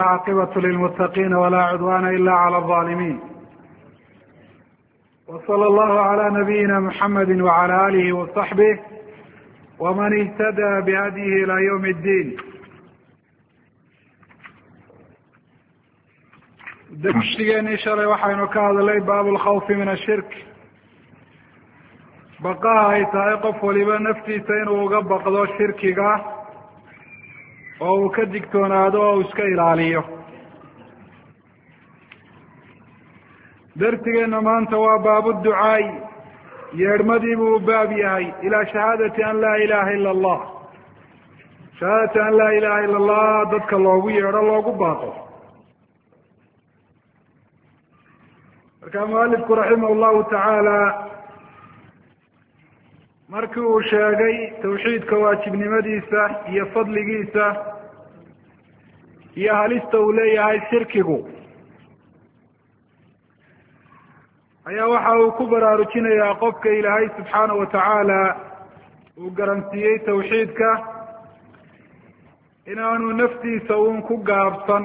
عاقبة للمتقين ولا عدوان إلا على الظالمين. وصلى الله على نبينا محمد وعلى آله وصحبه ومن اهتدى بهديه إلى يوم الدين. darsigeeni shalay waxaynu ka hadalay baab lkhawfi min ashirk, baqaha ay tahay qof waliba naftiisa inuu uga baqdo shirkiga oo uu ka digtoonaado oo uu iska ilaaliyo. darsigeena maanta waa baabu ducaay, yeedhmadii buu baab yahay ilaa shahaadati an laa ilaha ila allah, shahaadati an laa ilaha ila allah dadka loogu yeedho loogu baaqo. markaa mualifku raximah llahu tacaala markii uu sheegay tawxiidka waajibnimadiisa iyo fadligiisa iyo halista uu leeyahay shirkigu, ayaa waxa uu ku baraarujinayaa qofka ilaahay subxaanahu watacaala uu garansiiyey tawxiidka inaanu naftiisa uun ku gaabsan,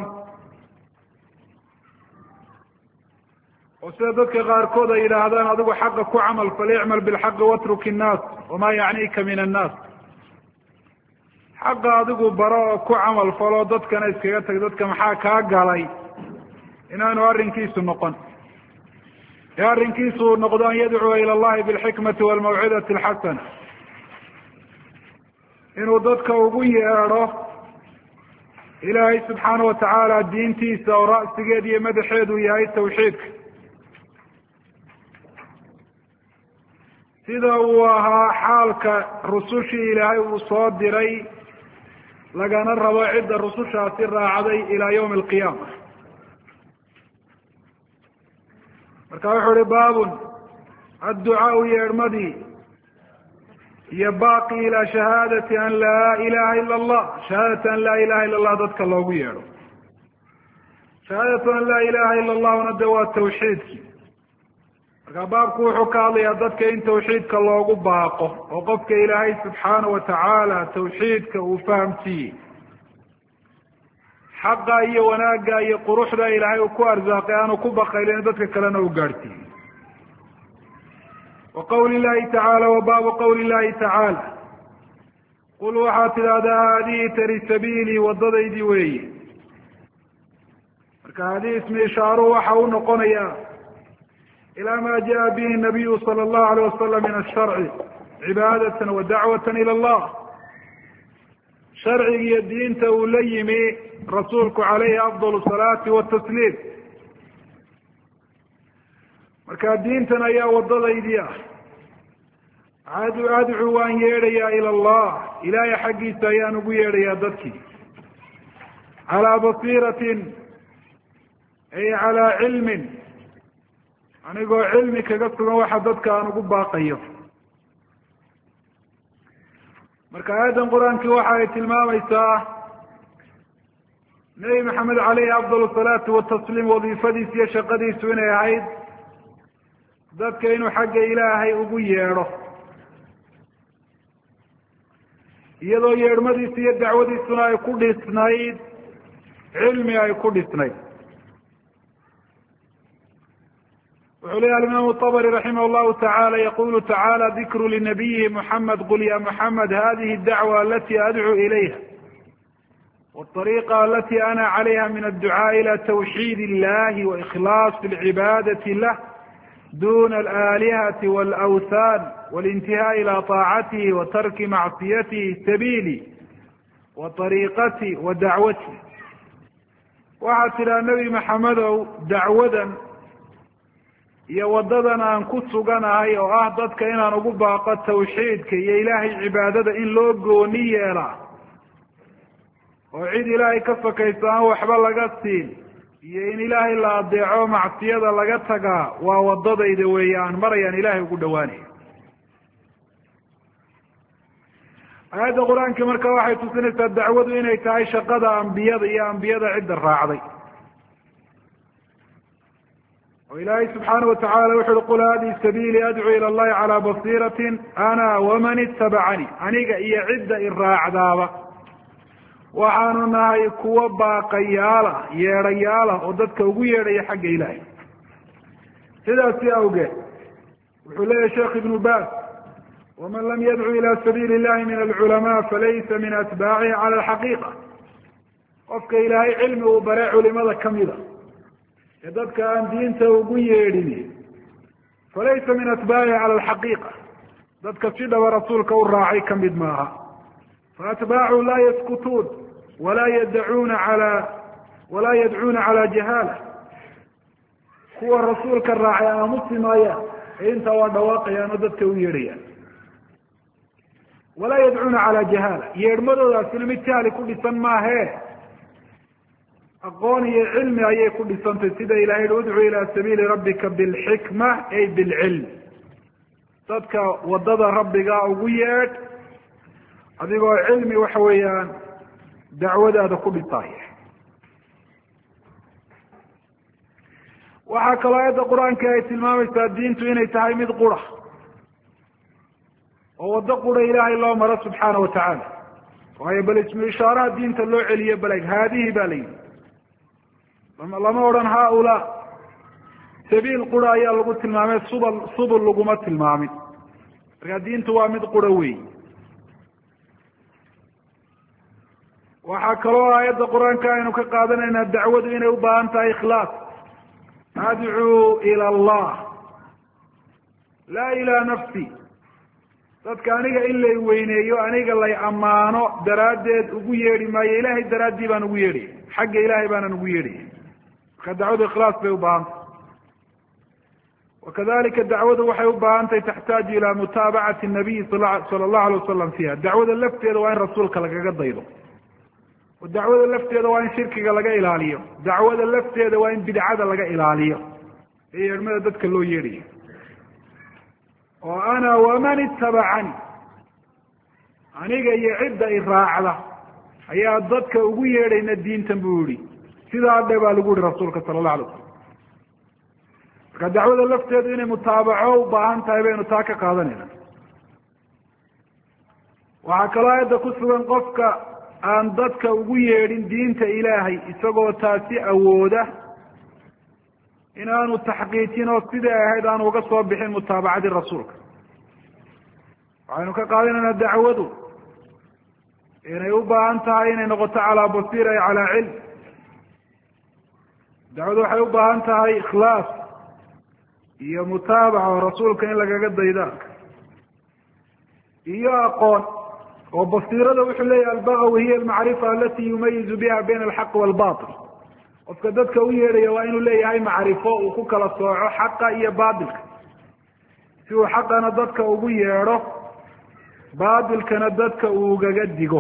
oo sida dadka qaarkood ay yidhaahdaan adigu xaqa ku camal fal, icmal bilxaqi watruk innaas wamaa yacnika min annaas. xaqa adigu baro oo ku camal falo, dadkana iskaga tag, dadka maxaa kaa galay inaanu arrinkiisu noqon, ee arrinkiisu uu noqdo an yadcuwa ila allahi bilxikmati walmawcidati alxasana, inuu dadka ugu yeedho ilaahay subxaanahu watacaala diintiisa oo ra'sigeed iyo madaxeedu yahay tawxiidka, sida uu ahaa xaalka rusushii ilaahay uu soo diray lagana rabo cidda rusushaasi raacday ilaa yawmi alqiyaama. marka wuxuu uhi baabun adducaau, yeedhmadii iyo baaqi ilaa shahaadati an laa ilaha ila allah, shahaadati an laa ilaha ila allah dadka loogu yeedho. shahaadatu an laa ilaha ila allahuna de waa tawxiidkii. marka baabku wuxuu ka hadlayaa dadka in tawxiidka loogu baaqo oo qofka ilaahay subxaanahu watacaala tawxiidka uu fahamsiiyey, xaqa iyo wanaagga iyo quruxda ilaahay uu ku arsaaqay aanu ku bakaylin, dadka kalena uu gaadhsiiyey. wa qawli llahi tacaala, wa baabu qawli llahi tacaala, qul waxaad tidhaahdaa haadihi tani sabiilii, wadadaydii weeye. marka haadihi ismi ishaaruhu waxa u noqonayaa ilaa ma jaءa bihi nabiyu salى اllahu alayh wasalam min asharci cibaadatan wa dacwatan ila allah, sharciga iyo diinta uu la yimi rasuulku calayhi afdal salaati watasliim. marka diintan ayaa wadadaydii ah. adcu waan yeedhayaa ila allah, ilaahay xaggiisa ayaan ugu yeedhayaa dadkii, calaa basiiratin ay calaa cilmin, anigoo cilmi kaga sugan waxa dadka aan ugu baaqayo. marka aayaddan qur-aankii waxa ay tilmaamaysaa nebi maxamed caleyhi afdal salaatu watasliim wadiifadiis iyo shaqadiisu inay ahayd dadka inuu xagga ilaahay ugu yeedho, iyadoo yeedhmadiisa iyo dacwadiisuna ay ku dhisnayd cilmi ay ku dhisnayd. wuxuu leeyahy alimaamu طabri raximah llahu tacaala, yaqulu tacaala dikru linabiyihi muxamed qul ya muxamed hadihi dacwa alati adcu ilayha wاطariqa alati ana calayha min adducaaءi ila twxiid illahi waikhlaasi اlcibaadati lah duna alaalihati wاlawthan walintihaai ila طaacatihi watarki macsiyatihi sabili waطariiqati wa dacwati. waxaad tidhaha nebi maxamedow, dacwadan iyo wadadan aan ku suganahay oo ah dadka inaan ugu baaqo tawxiidka iyo ilaahay cibaadada in loo gooni yeelaa, oo cid ilaahay ka fakaysa aan waxba laga siin, iyo in ilaahay la adeeco macsiyada laga tagaa, waa wadadayda weeye aan marayaan ilaahay ugu dhawaanayo. aayadda qur-aanka marka waxay tusinaysaa dacwadu inay tahay shaqada ambiyada iyo ambiyada cidda raacday. oo ilaahay subxaanahu watacaala wuxu uhi qul hadihi sabiili adcuu ila allahi calaa basiiratin ana waman itabacanii, aniga iyo cidda i raacdaaba waxaanu nahay kuwa baaqayaala yeedhayaala oo dadka ugu yeedhaya xagga ilaahay. sidaasi awgeed wuxuu leeyahy sheekh ibnu baaz waman lam yadcu ila sabiili illahi min alculamaa falaysa min atbaacihi cala alxaqiiqa. qofka ilaahay cilmi uu bare culimada kamida ee dadka aan diinta ugu yeedhin falaysa min atbaacihi cala alxaqiiqa. dadka si dhaba rasuulka u raacay kamid maaha. faatbaacu laa yaskutuun walaa yadcuuna cala jahaala. kuwa rasuulka raacay aamusi maayaan ee intaa waa dhawaaqayaan oo dadka u yeedhayaan. walaa yadcuuna cala jahaala. yeedhmadoodaasina mid jahli ku dhisan maahe aqoon iyo cilmi ayay ku dhisantay, sida ilahay yihi udcu ila sabiili rabbika bilxikma ay bilcilm. dadka wadada rabbiga ugu yeedh adigoo cilmi waxa weeyaan dacwadaada ku dhisaaya. waxaa kaloo aayadda qur-aanka ay tilmaamaysaa diintu inay tahay mid qura oo waddo qura ilaahay loo maro subxaana watacaala. waayo bal ismu ishaaraha diinta loo celiye baleg haadihi ba la yidhi, lama odhan haaulaa. sabiil qura ayaa lagu tilmaamay, subul laguma tilmaamin. marka diintu waa mid qura wey. waxaa kaloo aayadda qur-aanka aynu ka qaadanaynaa dacwadu inay u baahan tahay ikhlaas. adcuu ila allah laa ilaa nafsi. dadka aniga in lay weyneeyo, aniga lay ammaano daraaddeed ugu yeedhi maayo, ilaahay daraaddii baan ugu yeedhaya, xagga ilaahay baanan ugu yeedhaya. marka dacwadu ikhlaas bay u baahan tahay. wakadalika dacwadu waxay u baahan tahay taxtaaju ilaa mutaabacati nabiyi sala allahu alay wasalam fiiha. dacwada lafteeda waa in rasuulka lagaga daydo, oo dacwada lafteeda waa in shirkiga laga ilaaliyo, dacwada lafteeda waa in bidcada laga ilaaliyo ee yeedhmada dadka loo yeedhayo. oo ana waman itabacani, aniga iyo cidda i raacda ayaa dadka ugu yeedhayna diintan buu yihi. sidaa dhe baa lagu yihi rasuulka sala allahu alay wasalam. marka dacwada lafteedu inay mutaabaco u baahan tahay baynu taa ka qaadanayna. waxaa kaloo aayadda ku sugan qofka aan dadka ugu yeedhin diinta ilaahay isagoo taasi awooda inaanu taxqiijin oo sidai ahayd aanu uga soo bixin mutaabacadii rasuulka. waxaynu ka qaadanaynaa dacwadu inay u baahan tahay inay noqoto calaa basiira ay calaa cilm. dacwadu waxay u baahan tahay ikhlaas iyo mutaabaca oo rasuulka in lagaga dayda iyo aqoon. oo basiirada wuxuu leeyahy albagawi hiya almacrifa alati yumayizu biha bayna alxaqi walbatil. qofka dadka u yeedhaya waa inuu leeyahay macrifo uu ku kala sooco xaqa iyo baatilka, si uu xaqana dadka ugu yeedho, baatilkana dadka uu ugaga digo.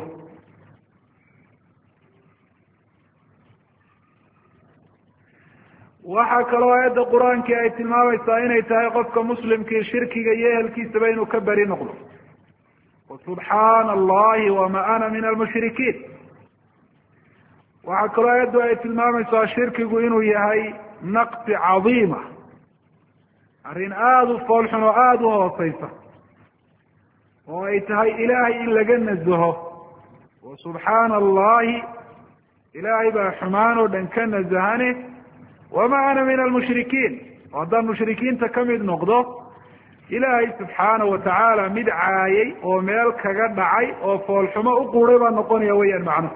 waxaa kaloo aayadda qur-aankii ay tilmaamaysaa inay tahay qofka muslimkii shirkiga iyo ehelkiisaba inuu ka beri noqdo. subxaana allahi wama ana min almushrikiin. waxaa kaloo aayaddu ay tilmaamaysaa shirkigu inuu yahay naqsi cadiima, arrin aada u foolxun oo aada u hooseysa, oo ay tahay ilaahay in laga nasaho. wa subxaana allahi, ilaahay baa xumaan oo dhan ka nasahane. wama ana min almushrikiin, oo haddaan mushrikiinta kamid noqdo, ilaahay subxaana watacaala mid caayay oo meel kaga dhacay oo foolxumo u quuray baa noqonaya weyaan macnuhu.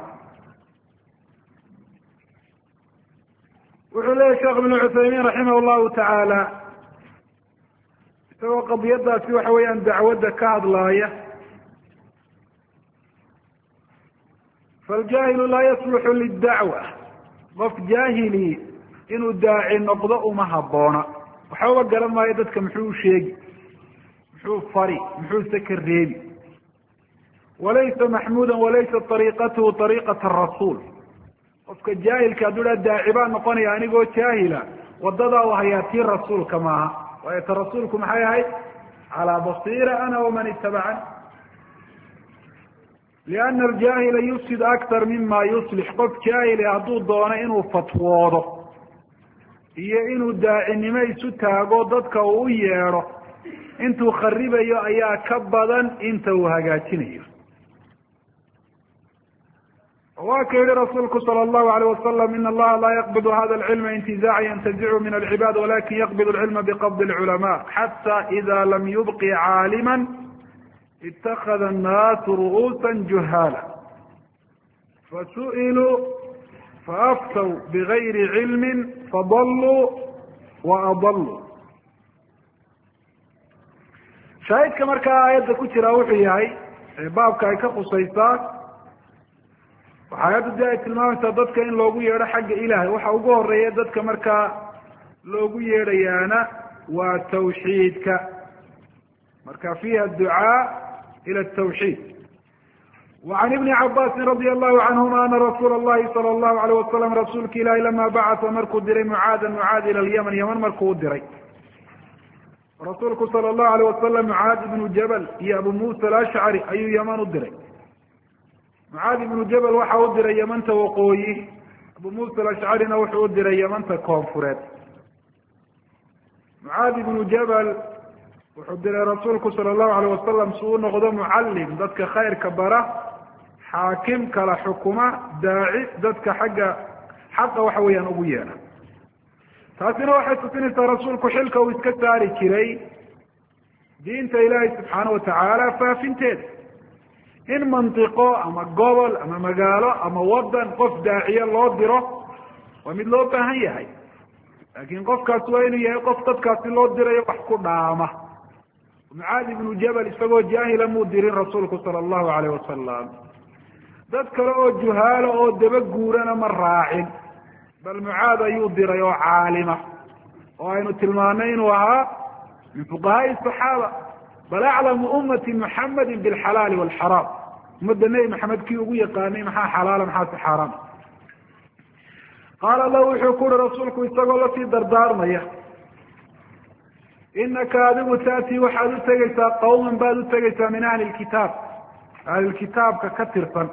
wuxuu leeyahy sheekh ibnu cuthaymiin raximah llahu tacaala isagoo qadiyadaasi waxa weeyaan dacwadda ka hadlaaya, faljaahilu laa yasluxu lidacwa. qof jaahili inuu daaci noqdo uma habboona. waxbaba garan maayo dadka muxuu u sheegi, muxuu fari, muxuuse ka reebi. walaysa maxmuuda walaysa ariiqatuhu ariiqata rasuul. qofka jaahilka hadduu dhaa daaci baa noqonaya anigoo jaahila, wadadaa u hayaa tii rasuulka maaha. waayo ta rasuulku maxay ahayd? calaa basiira ana waman itabacani. liana aljaahila yufsid aktar mima yuslix. qof jaahili hadduu doono inuu fatwoodo iyo inuu daacinimo isu taago dadka uu u yeedho, intuu kharibayo ayaa ka badan inta uu hagaajinayo. waa ka yihi rasuulku salى الlahu عalيه wasalam in allaha laa yaqbid hada اlcilma intizaaca yantazichu min alcibaad walakin yaqbid اlcilma biqabd اlculama xata ida lam yubqi caalima itakada الnaasu ru'uusa juhaala fasu'iluu faaftaw bigayri cilmi fadaluu waadaluu. shaahidka markaa aayadda ku jira wuxuu yahay baabka ay ka khusaysaa waxa ayadda de ay tilmaamaysaa dadka in loogu yeedho xagga ilahay. waxa ugu horeeya dadka markaa loogu yeedhayaana waa tawxiidka, marka fiiha ducaa ila atawxiid. وعn iبni cabasi radi allahu canهuma ana rasuula اllahi salى الlahu عalيه wasalam rasuulka ilahi lama bacata markuu diray mucaada mucaad ila lymn yman markuu u diray rasuulku salى الlahu عalيه wasalam mucaad ibnu jabal iyo abu musa alashcari ayuu yaman u diray. mucaad ibnu jabal waxa u diray yamanta waqooyi, abu musa alashcarina wuxuu u diray yamanta koonfureed. mucaad ibnu jabal wuxuu diray rasuulku salى الlahu عalيه wasalam si uu noqdo mucalim dadka khayrka bara, xaakim kala xukuma, daaci dadka xaqa waxa weeyaan ugu yeedha. taasina waxay tusinaysaa rasuulku xilka uu iska saari jiray diinta ilaahay subxaana watacaala faafinteeda. in mantiqo ama gobol ama magaalo ama wadan qof daaciye loo diro waa mid loo baahan yahay, laakin qofkaasi waa inuu yahay qof dadkaasi loo dirayo wax ku dhaama. mucaad ibnu jabal isagoo jaahila muu dirin rasuulku sala allahu alayh wasalam. dad kale oo juhaalo oo daba guurana ma raacin, bal mucaad ayuu diray oo caalima, oo aynu tilmaanay inuu ahaa min fuqahaai saxaaba, bal aclamu ummati muxamadi bilxalaali walxaraam. ummadda nebi maxamed kii ugu yaqaanay maxaa xalaala maxaase xaaraam. qaala lahu wuxuu ku uhi rasuulku isagoo lasii dardaarmaya, inaka adigu taatii waxaad u tegeysaa qawman baad u tegeysaa min ahli lkitaab, ahlilkitaabka ka tirsan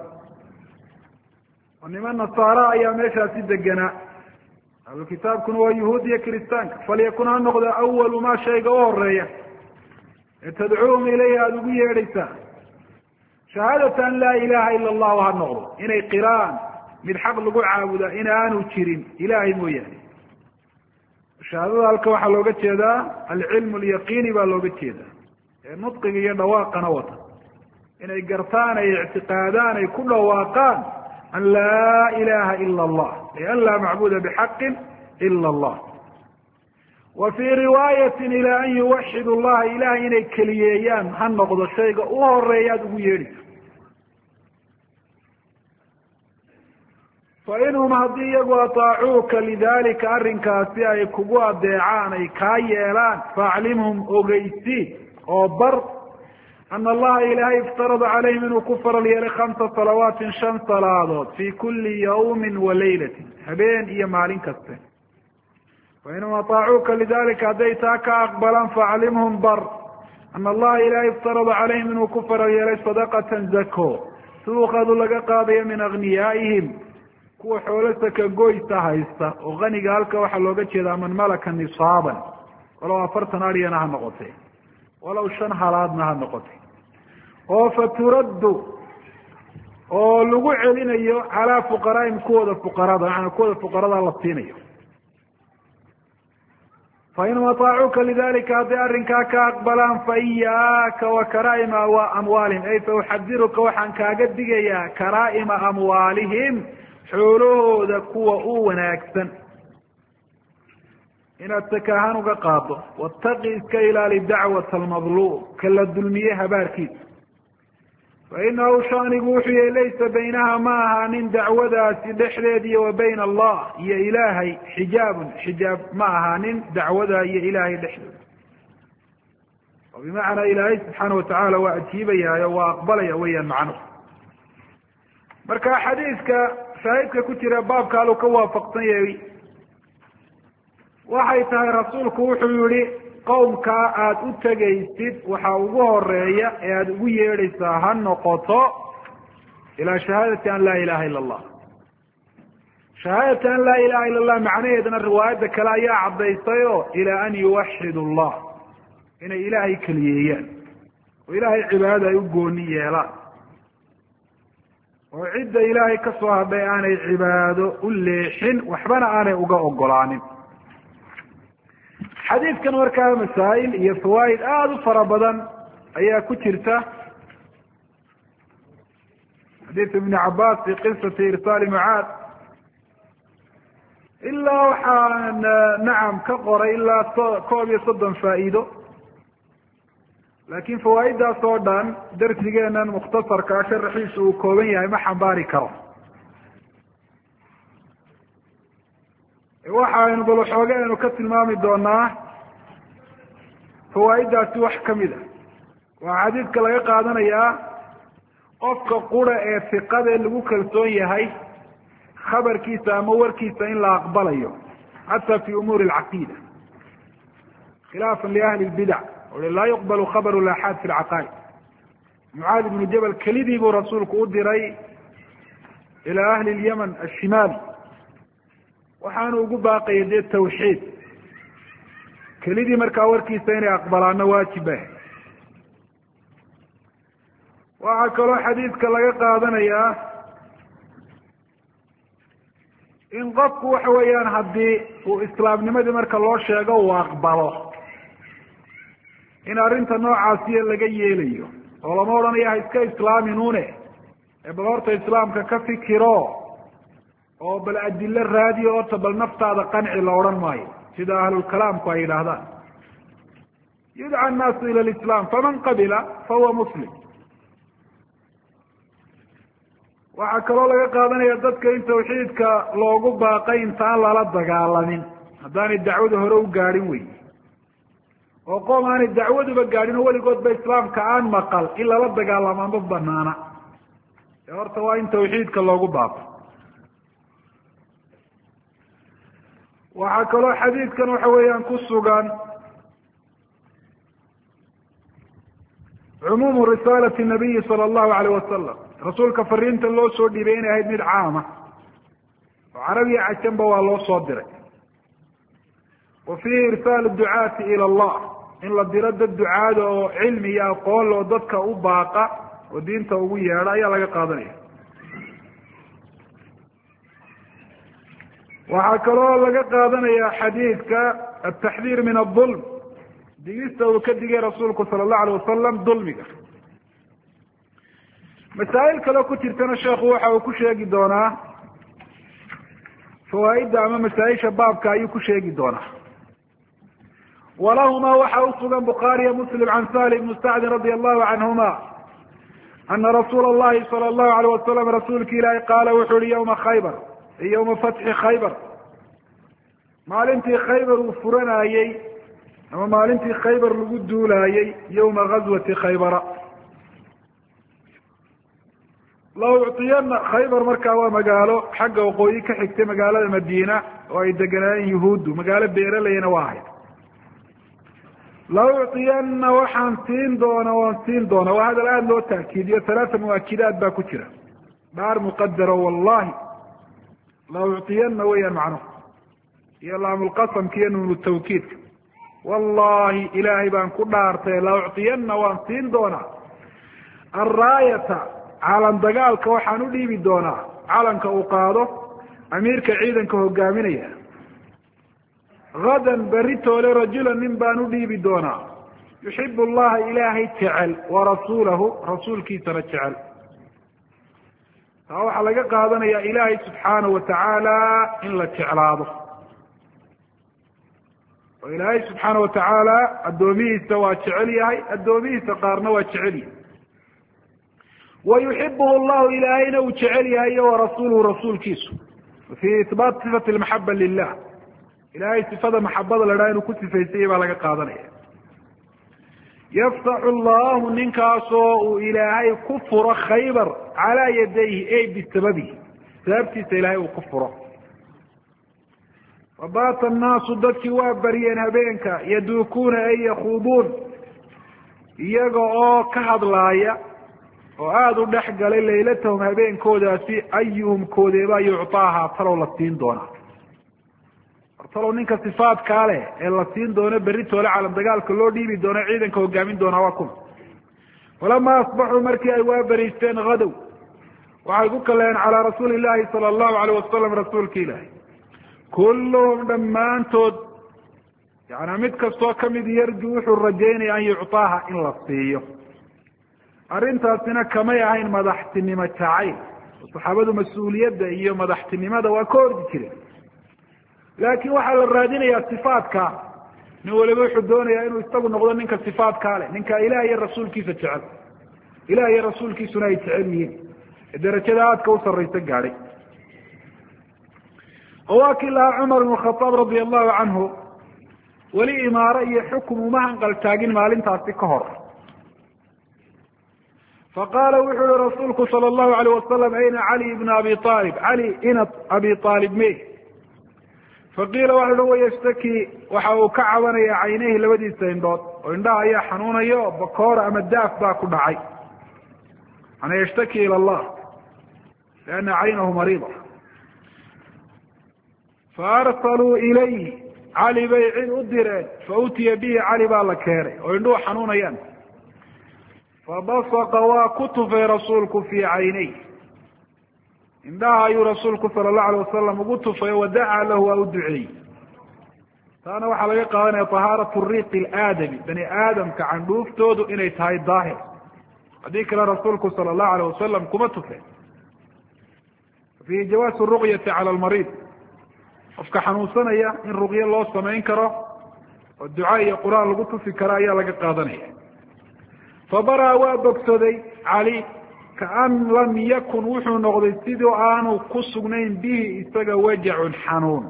oo niman nasaara ayaa meeshaasi deganaa. ahlulkitaabkuna waa yuhuud iyo kiristaanka. falyakun ha noqdo awalu maa shayga u horeeya ee tadcuuhum ilayhi aada ugu yeedhaysaa shahaadata an laa ilaha ila allahu ha noqdo, inay qiraan mid xaq lagu caabudaa in aanu jirin ilahay mooyaane. shahaadada halka waxaa looga jeedaa alcilmu alyaqiini baa looga jeedaa, ee nudqiga iyo dhawaaqana wata, inay gartaan ay ictiqaadaan ay ku dhawaaqaan an laa ilaha ila allah, ay an laa macbuda bixaqin ila allah. wa fii riwaayatin ilaa an yuwaxidu llaha, ilahay inay keliyeeyaan ha noqdo shayga u horeeyaad ugu yeedhayso. fainhum haddii iyagu ataacuuka lidalika arrinkaasi ay kugu adeecaan ay kaa yeelaan, faaclimhum ogeysi oo bar ana allaha ilaahay iftarada calayhim inuu ku faral yeelay 5 salawaatin 5 salaadood fii kuli yawmin wa laylatin, habeen iyo maalin kaste. fainhum ataacuuka lidalika hadday taa ka aqbalaan, faaclimhum bar ana allaha ilaahay iftarada calayhim inuu ku faral yeelay sadaqatan zako tuukhadu laga qaadayo min agniyaa'ihim, kuwa xoolo saka goysa haysta. oo kaniga halka waxaa looga jeedaa man malaka nisaaban, walow 40 aryana ha noqotay, walow 5 halaadna ha noqotay. oo faturaddu oo lagu celinayo calaa fuqaraa'ihim kuwooda fuqarada, macanaa kuwooda fuqarada la siinayo. fainhum ataacuuka lidalika hadday arrinkaa ka aqbalaan, faiyaaka wa karaa'ima amwaalihim, ay fauxadiruka waxaan kaaga digayaa karaa'ima amwaalihim, xoolahooda kuwa u wanaagsan inaad sakaahaan uga qaado. wataqi iska ilaali dacwata almadluum, ka la dulmiye habaarkiisa. fainahu shaanigu wuxuu yahay laysa baynaha ma ahaanin dacwadaasi dhexdeed iyo wa bayna allah iyo ilaahay xijaabun, xijaab ma ahaanin dacwada iyo ilaahay dhexdooda. oo bimacnaa ilaahay subxaana watacaala waa ajiibayaayo waa aqbalaya weeyaan macnuhu. marka xadiiska shaahidka ku jira baabka aluu ka waafaqsan yahay waxay tahay rasuulku wuxuu yihi qowmkaa aada u tegaysid waxaa ugu horeeya ee aada ugu yeedhaysaa ha noqoto ilaa shahaadati an laa ilaha ila allah. shahaadati an laa ilaha ila allah macnaheedna riwaayadda kale ayaa caddaysay oo ilaa an yuwaxidu allah, inay ilaahay keliyeeyaan oo ilaahay cibaadada ay u gooni yeelaan. oo cidda ilaahay ka soo hadhay aanay cibaado u leexin waxbana aanay uga ogolaanin. xadiidkan markaa masaa'il iyo fawaa'id aada u fara badan ayaa ku jirta. xadiid ibn cabbaas fi qisati irsaali mucaad ilaa waxaan nacam ka qoray ilaa 11 faa'iido, laakiin fawaaiddaas oo dhan darsigeenan mukhtasarkaa sharaxiisu uu kooban yahay ma xambaari karo. waxaynu bal waxoogeenu ka tilmaami doonaa fawaaiddaasi wax kamid a. waa xadiidka laga qaadanayaa qofka qura ee fiqada ee lagu kalsoon yahay khabarkiisa ama warkiisa in la aqbalayo xata fi umuuri alcaqiida, khilaafan liahli lbidac laa yuqbalu khabaru laxaad fi lcaqaa'id. mucaad ibnu jabal kelidii buu rasuulku u diray ilaa ahli lyaman ashimaali, waxaanu ugu baaqaya dee tawxiid. kelidii markaa warkiisa inay aqbalaano waajib ah. waxaa kaloo xadiidka laga qaadanayaa in qofku waxa weeyaan haddii uu islaamnimadii marka loo sheego uu aqbalo in arrinta noocaasiya laga yeelayo, oo lama odhanayo ha iska islaaminune bal horta islaamka ka fikiro oo bal adilo raadiyo horta bal naftaada qanci la odhan maayo, sida ahlulkalaamku ay yidhaahdaan. yudca annaasu ila lislaam faman qabila fahuwa muslim. waxaa kaloo laga qaadanaya dadka in tawxiidka loogu baaqay intaan lala dagaalamin, haddaanay dacwada hore u gaadhin wey, oo qoom aanay dacwaduba gaadhin oo weligoodba islaamka aan maqal in lala dagaalama ma banaana. horta waa in tawxiidka loogu baaqo. waxaa kaloo xadiidkan waxa weeyaan ku sugan cumuumu risaalati nabiyi sala allahu alayh wasalam, rasuulka fariinta loo soo dhiibay inay ahayd mid caama oo carabiya cajanba waa loo soo diray. wa fiihi irsaalu ducaati ila allah, in la diro dad ducaada oo cilmi iyo aqoon loo dadka u baaqa oo diinta ugu yeedha ayaa laga qaadanaya. waxaa kaloo laga qaadanaya xadiidka ataxdiir min adulm, digista uu ka digay rasuulku sala allahu alayh wasalam dulmiga. masaa'il kaloo ku jirtana sheekhu waxa uu ku sheegi doonaa fawaaidda ama masaa-isha baabka ayuu ku sheegi doonaa. walahuma waxa usugan bukhaariya muslim can sahli bni sacdin radia allahu canhuma ana rasuula allahi sala allahu alayh wasalam rasuulka ilaahi qaala wuxuu yihi yawma khaybar, yawma fatxi khaybar, maalintii khaybar uu furanayey ama maalintii khaybar lagu duulaayey, yawma gazwati khaybara. la ucطiyana khaybar markaa waa magaalo xagga waqooyi ka xigtay magaalada madiina oo ay deganaayeen yuhuuddu, magaalo beeraleyna waa ahayd. la ucطiyana waxaan siin doona waan siin doona, waa hadal aada loo taakiidiyo, 3 muakidaad baa ku jira, dhaar muqadaro wallahi. la ucطiyana weyaan macnuhu, iyo laamulqasamka iyo nuunu tawkiidka. wallahi ilaahay baan ku dhaartay, la ucطiyana waan siin doonaa alraayata, calan dagaalka waxaan u dhiibi doonaa, calanka uu qaado amiirka ciidanka hogaaminaya. gadan beritoole rajulan nin baan u dhiibi doonaa yuxibu allaha ilaahay jecel, wa rasuulahu rasuulkiisana jecel. taa waxaa laga qaadanaya ilaahay subxaanahu watacaala in la jeclaado, oo ilaahay subxaana watacaala addoomihiisa waa jecel yahay, addoomihiisa qaarna waa jecel yahay. wayuxibuhu llahu ilaahayna uu jecel yahay, iyo warasuuluhu rasuulkiisu. fi ihbaat sifati lmaxaba lilah, ilahay sifada maxabada la dhaha inuu ku sifaysayay baa laga qaadanaya. yaftaxu llahu, ninkaasoo uu ilaahay ku furo khaybar calaa yadayhi ey bisababihi, sababtiisa ilaahay uu ku furo. fabaata annaasu dadkii waa baryeen habeenka, yaduukuuna ay yakhuuduun, iyaga oo ka hadlaaya oo aada u dhex galay laylatahum habeenkoodaasi, ayuhum koodeebaa yucطaaha talow la siin doonaa. talow ninka sifaadkaa leh ee la siin doono beritoole calan dagaalka loo dhiibi doono ciidanka hogaamin doonaa waa kuma. falamaa asbaxuu markii ay waa beriisteen hadow waxay ku kaleen calaa rasuuli illaahi sala allahu alayh wasalam rasuulka ilaahi kulluhum dhammaantood yaana mid kastoo kamid yarju wuxuu rajaynaya an yucطaaha in la siiyo arrintaasina kamay ahayn madaxtinimo jacayl saxaabadu mas-uuliyadda iyo madaxtinimada waa ka ordi jireen laakiin waxaa la raadinayaa sifaadka nin waliba wuxuu doonayaa inuu isagu noqdo ninka sifaadkaa leh ninka ilaah iyo rasuulkiisa jecel ilaah iyo rasuulkiisuna ay jecel yihiin ee darajada aadka u sarraysa gaadhay oo waa kii lahaa cumar ibn khataab radia allahu canhu weli imaaro iyo xukum uma hanqaltaagin maalintaasi ka hor faqaala wuxuu yihi rasuulku sala allahu alayh wasalam ayna cali ibna abi aalib cali ina abi aalib me faqiila waxa uhi wayashtaki waxa uu ka cabanaya caynayhi labadiisa indhood oo indhaha ayaa xanuunaya oo bakoora ama daaf baa ku dhacay ana yashtaki ila allah liana caynahu mariida faarsaluu ilayhi cali bay cid u direen fautiya bihi cali baa la keenay oo indhuhu xanuunayaan fabasaqa waa ku tufay rasuulku fii caynay indhaha ayuu rasuulku sala allahu alayh wasalam ugu tufay wadacaa lahu waa u duceeyey taana waxaa laga qaadanaya tahaaratu riiqi alaadami bani aadamka candhuuftoodu inay tahay daahir haddii kale rasuulku sala allahu alayh wasalam kuma tufeen fiihi jawaasu ruqyati cala almariid qofka xanuunsanaya in ruqyo loo samayn karo oo duca iyo qur-aan lagu tufi karo ayaa laga qaadanaya fabaraa waa bogsaday cali kaan lam yakun wuxuu noqday sidii aanu ku sugnayn bihi isaga wajacun xanuun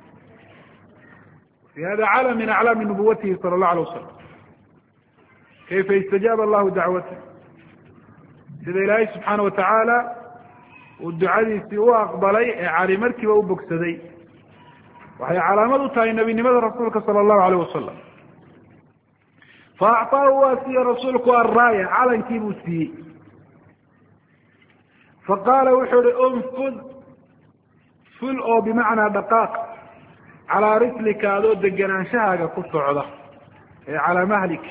fi hada calam min aclaami nubuwatihi sala allahu alayh wasalam kayfa istajaaba allahu dacwata sida ilaahay subxaana watacaala uu ducadiisii u aqbalay ee cali markiiba u bogsaday waxay calaamad u tahay nebinimada rasuulka sala allahu alayh wasalam faacطaahu waa siiye rasuulku arraaya calankii buu siiyey faqaala wuxuu ihi unfud ful oo bimacnaa dhaqaaq calaa rislika adoo degenaanshahaaga ku socda ee calaa mahlik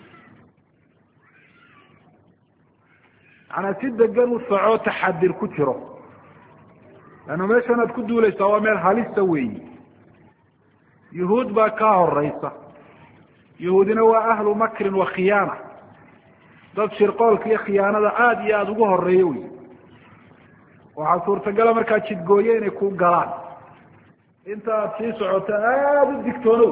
manaa si degan u soco taxadir ku jiro leanna meeshan aad ku duulaysaa waa meel halista weeyi yuhuud baa kaa horeysa yahuudina waa ahlu makrin wa khiyaana dad shirqoolka iyo khiyaanada aada iyo aada ugu horeeyo wey waxaa suurtagala markaa jidgooye inay ku galaan inta aad sii socoto aada u digtoonow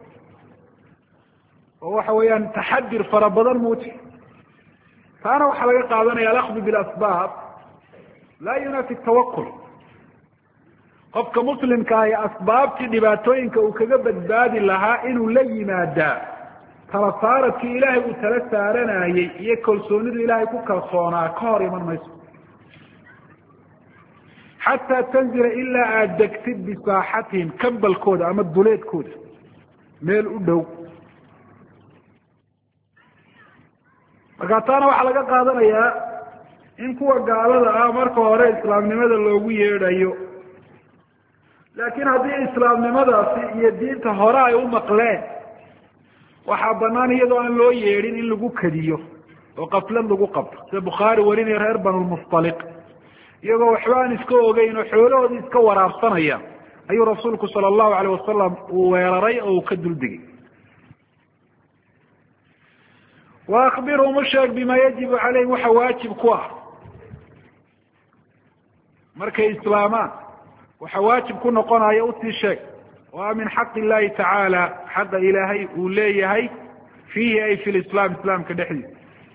oo waxa weeyaan taxadir fara badan muuji taana waxaa laga qaadanaya alakdu bilasbaab laa yunafi tawakul qofka muslimka ahi asbaabtii dhibaatooyinka uu kaga badbaadi lahaa inuu la yimaadaa tala saaradkii ilaahay uu tala saaranayey iyo kalsoonidu ilaahay ku kalsoonaa ka hor iman mayso xataa tanzila ilaa aada degtid bisaaxatihim kambalkooda ama duleedkooda meel u dhow markaa taana waxaa laga qaadanayaa in kuwa gaalada ah marka hore islaamnimada loogu yeedhayo laakiin haddii islaamnimadaasi iyo diinta hore ay u maqleen waxaa banaan iyadoo aan loo yeedhin in lagu kadiyo oo qaflad lagu qabto sida bukhaari warinaya reer banulmustaliq iyagoo waxba aan iska ogeyn oo xoolahoodii iska waraabsanaya ayuu rasuulku sala allahu alayh wasalam uu weeraray oo uu ka duldegay wa akbirhum u sheeg bima yajibu caleyhim waxa waajib ku ah markay islaamaan waxa waajib ku noqonaya usii sheeg waa min xaq illahi tacaala xaqa ilaahay uu leeyahay fiihi ay fi lislaam islaamka dhexdiisa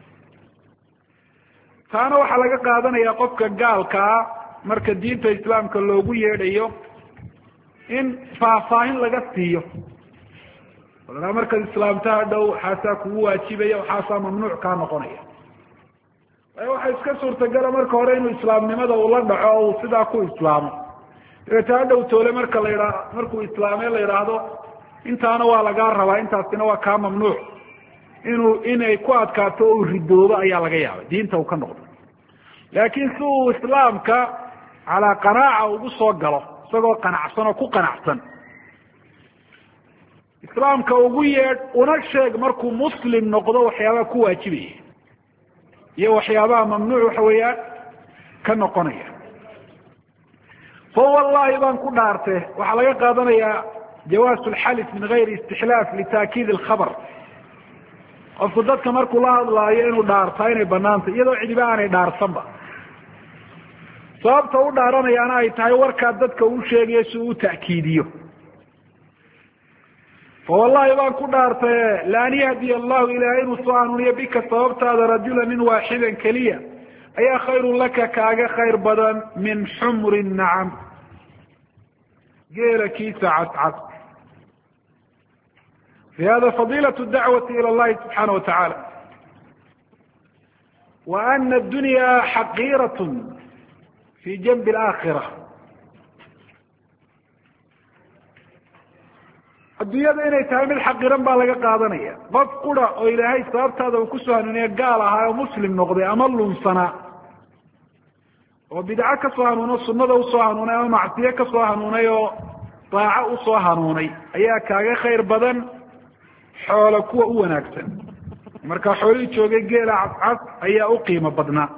taana waxaa laga qaadanaya qofka gaalkaa marka diinta islaamka loogu yeedhayo in faahfaahin laga siiyo walaa markaad islaamtaha dhow waxaasaa kugu waajibaya waxaasaa mamnuuc kaa noqonaya waxaa iska suurtagala marka hore inuu islaamnimada ula dhaco o uu sidaa ku islaamo dabeeta hadhow toole marka markuu islaame la yidhaahdo intaana waa lagaa rabaa intaasina waa kaa mamnuuc inay ku adkaato o uu ridoobo ayaa laga yaabay diinta uu ka noqdo laakiin si uu islaamka calaa qanaaca ugu soo galo isagoo qanacsan oo ku qanacsan islaamka ugu yeedh una sheeg markuu muslim noqdo waxyaabaha ku waajibaya iyo waxyaabaha mamnuuc waxa weeyaan ka noqonaya. fawallahi baan ku dhaarte waxaa laga qaadanayaa jawaasu lxalif min gayri istixlaaf litaakiid alkhabar. qofku dadka markuu la hadlaayo inuu dhaartaa inay banaantay iyadoo cidiba aanay dhaarsanba. sababta u dhaaranayaana ay tahay warkaa dadka uu sheegayo si uu u ta'kiidiyo. fawallahi baan ku dhaartaye laan yahdiya allahu ilaahay inuu soo hanuuniyo bika sababtaada rajula nin waaxidan keliya ayaa khayrun laka kaaga khayr badan min xumri nacam geela kiisa cascas. fi hada fadiilaة dacwati ilى اllahi subxaana wa tacaala wa ana adunya xaqiiraة fi janbi اlaakhira. adduunyada inay tahay mid xaqiran baa laga qaadanaya. qof qura oo ilaahay sababtaada uu kusoo hanuuniye gaal ahaa oo muslim noqday ama lunsanaa oo bidco kasoo hanuuno sunada usoo hanuunay ama macsiye kasoo hanuunay oo daaco usoo hanuunay ayaa kaaga khayr badan xoolo kuwa u wanaagsan. marka xoolihii joogay geela cascas ayaa u qiimo badnaa.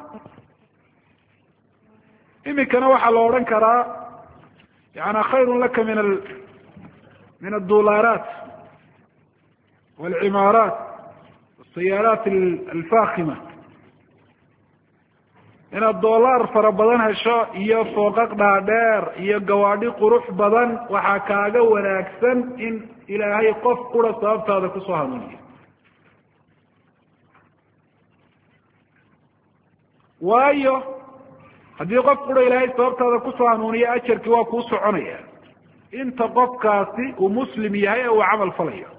imikana waxaa la odhan karaa yani khayrun laka min adulaaraat walcimaaraat wasayaaraat alfaakima. inaad doolaar fara badan hesho iyo fooqaq dhaadheer iyo gawaadhi qurux badan waxaa kaaga wanaagsan in ilaahay qof qura sababtaada kusoo hanuuniyo. waayo haddii qof qura ilaahay sababtaada kusoo hanuuniyo ajarkii waa kuu soconaya inta qofkaasi uu muslim yahay ee uu camal falayo.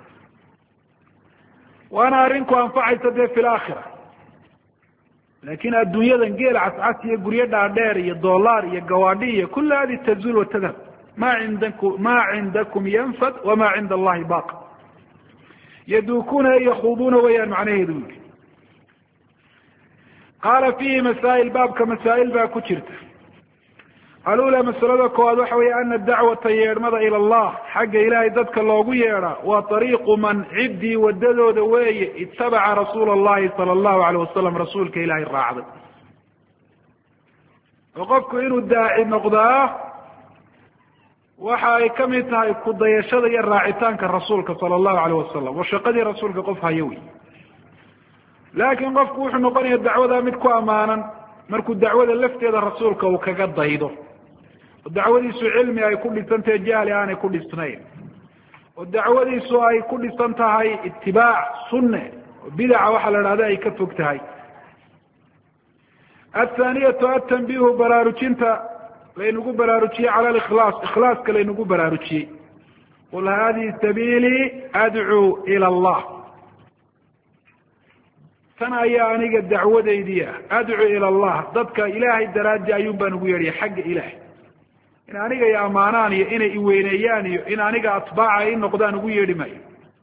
waana arrinku anfacaysa dee fi laakhira. laakin adduunyadan geel cascas iyo guryo dhaadheer iyo doolaar iyo gawaadhi iyo kul hadi tazul watadhab ma cindakum yanfad wama cinda allahi baq. yaduukuna yakhuduuna weyaan macnaheedu yii. qaala fiihi masaa'il baabka masaa'il baa ku jirta. alula masalada koowaad waxa weeye ana dacwata yeedhmada ila allah xagga ilaahay dadka loogu yeedha waa ariiqu man ciddii wadadooda weeye itabaca rasuula allahi sala allahu alayh wasalam rasuulka ilaahay raacday. oo qofku inuu daaci noqdaa waxa ay kamid tahay kudayashada iyo raacitaanka rasuulka sala allahu alayh wasalam oo shaqadii rasuulka qof hayo wey. laakiin qofku wuxuu noqonaya dacwada mid ku ammaanan markuu dacwada lafteeda rasuulka uu kaga daydo. oo dacwadiisu cilmi ay ku dhisantahay jahli aanay ku dhisnayn. oo dacwadiisu ay ku dhisan tahay itibaac sunne oo bidaca waxa la dhahda ay ka fog tahay. athaaniyatu atanbihu baraarujinta laynagu baraarujiyey cala alikhlaas ikhlaaska laynagu baraarujiyey. qul hadihi sabiilii adcuu ila allah. tan ayaa aniga dacwadaydiia adcuu ila allah dadka ilaahay daraadi ayuun baan ugu yeedhaya xagga ilahay. in aniga i ammaanaan iyo inay iweyneeyaan iyo in aniga atbaaca i noqdaan ugu yeedhi maayo.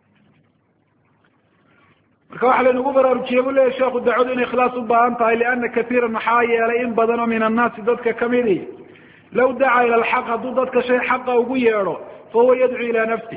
marka waxaa laynagu baraarujiyey bu leyahy sheekhu dacwadu inay ikhlaas u baahan tahay liana kaiira maxaa yeelay in badan oo min annaasi dadka kamidi law dacaa ila alxaq hadduu dadka shay xaqa ugu yeedho fahuwa yadcuu ilaa nafsi.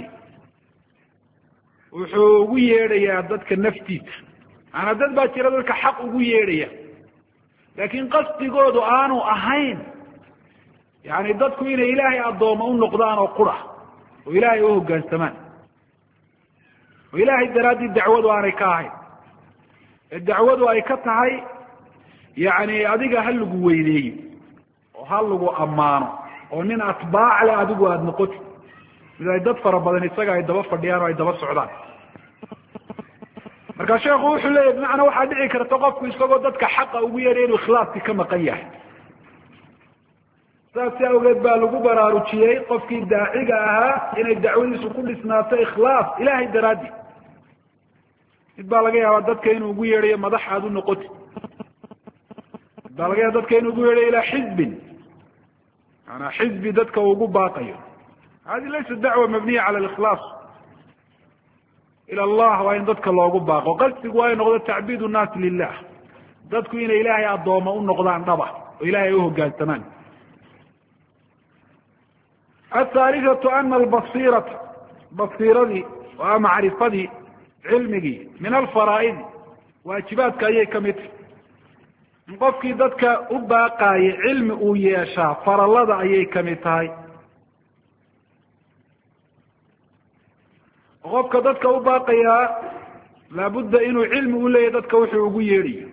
wuxuu ugu yeedhayaa dadka naftiisa. maanaa dad baa jira dadka xaq ugu yeedhaya laakin qasdigoodu aanu ahayn yani dadku inay ilaahay addooma u noqdaan oo qura oo ilaahay u hoggaansamaan oo ilaahay daraaddii dacwadu aanay ka ahayn ee dacwadu ay ka tahay yani adiga ha lagu weyneeyo oo ha lagu ammaano oo nin atbaac le adigu aada noqoti mid ay dad fara badan isaga ay daba fadhiyaan oo ay daba socdaan. marka sheekhu wuxuu leeyahy bimacnaa waxaa dhici karta qofku isagoo dadka xaqa ugu yeedhay inuu ikhlaaskii ka maqan yahay. saasi awgeed baa lagu baraarujiyey qofkii daaciga ahaa inay dacwadiisu ku dhisnaato ikhlaas ilahay daraaddi. mid baa laga yaabaa dadka inuu ugu yeedhayo madax aad u noqoti. mid baa laga yaaba dadka inuu ugu yeedhayo ilaa xizbin maanaa xizbi dadka uu ugu baaqayo. hadi laysa dacwa mabniya cala alikhlaas ila allah. waa in dadka loogu baaqo qasdigu waa in noqdo tacbiid nnaas lilah. dadku inay ilaahay addooma u noqdaan dhaba oo ilahay ay uhogaansamaan. athaalithatu ana albasirata basiiradii waa macrifadii cilmigii min alfaraa'idi waajibaadka ayay kamid tahay. in qofkii dadka u baaqaayay cilmi uu yeeshaa farallada ayay kamid tahay. qofka dadka u baaqayaa laabudda inuu cilmi u leeyahy dadka wuxuu ugu yeedhayo.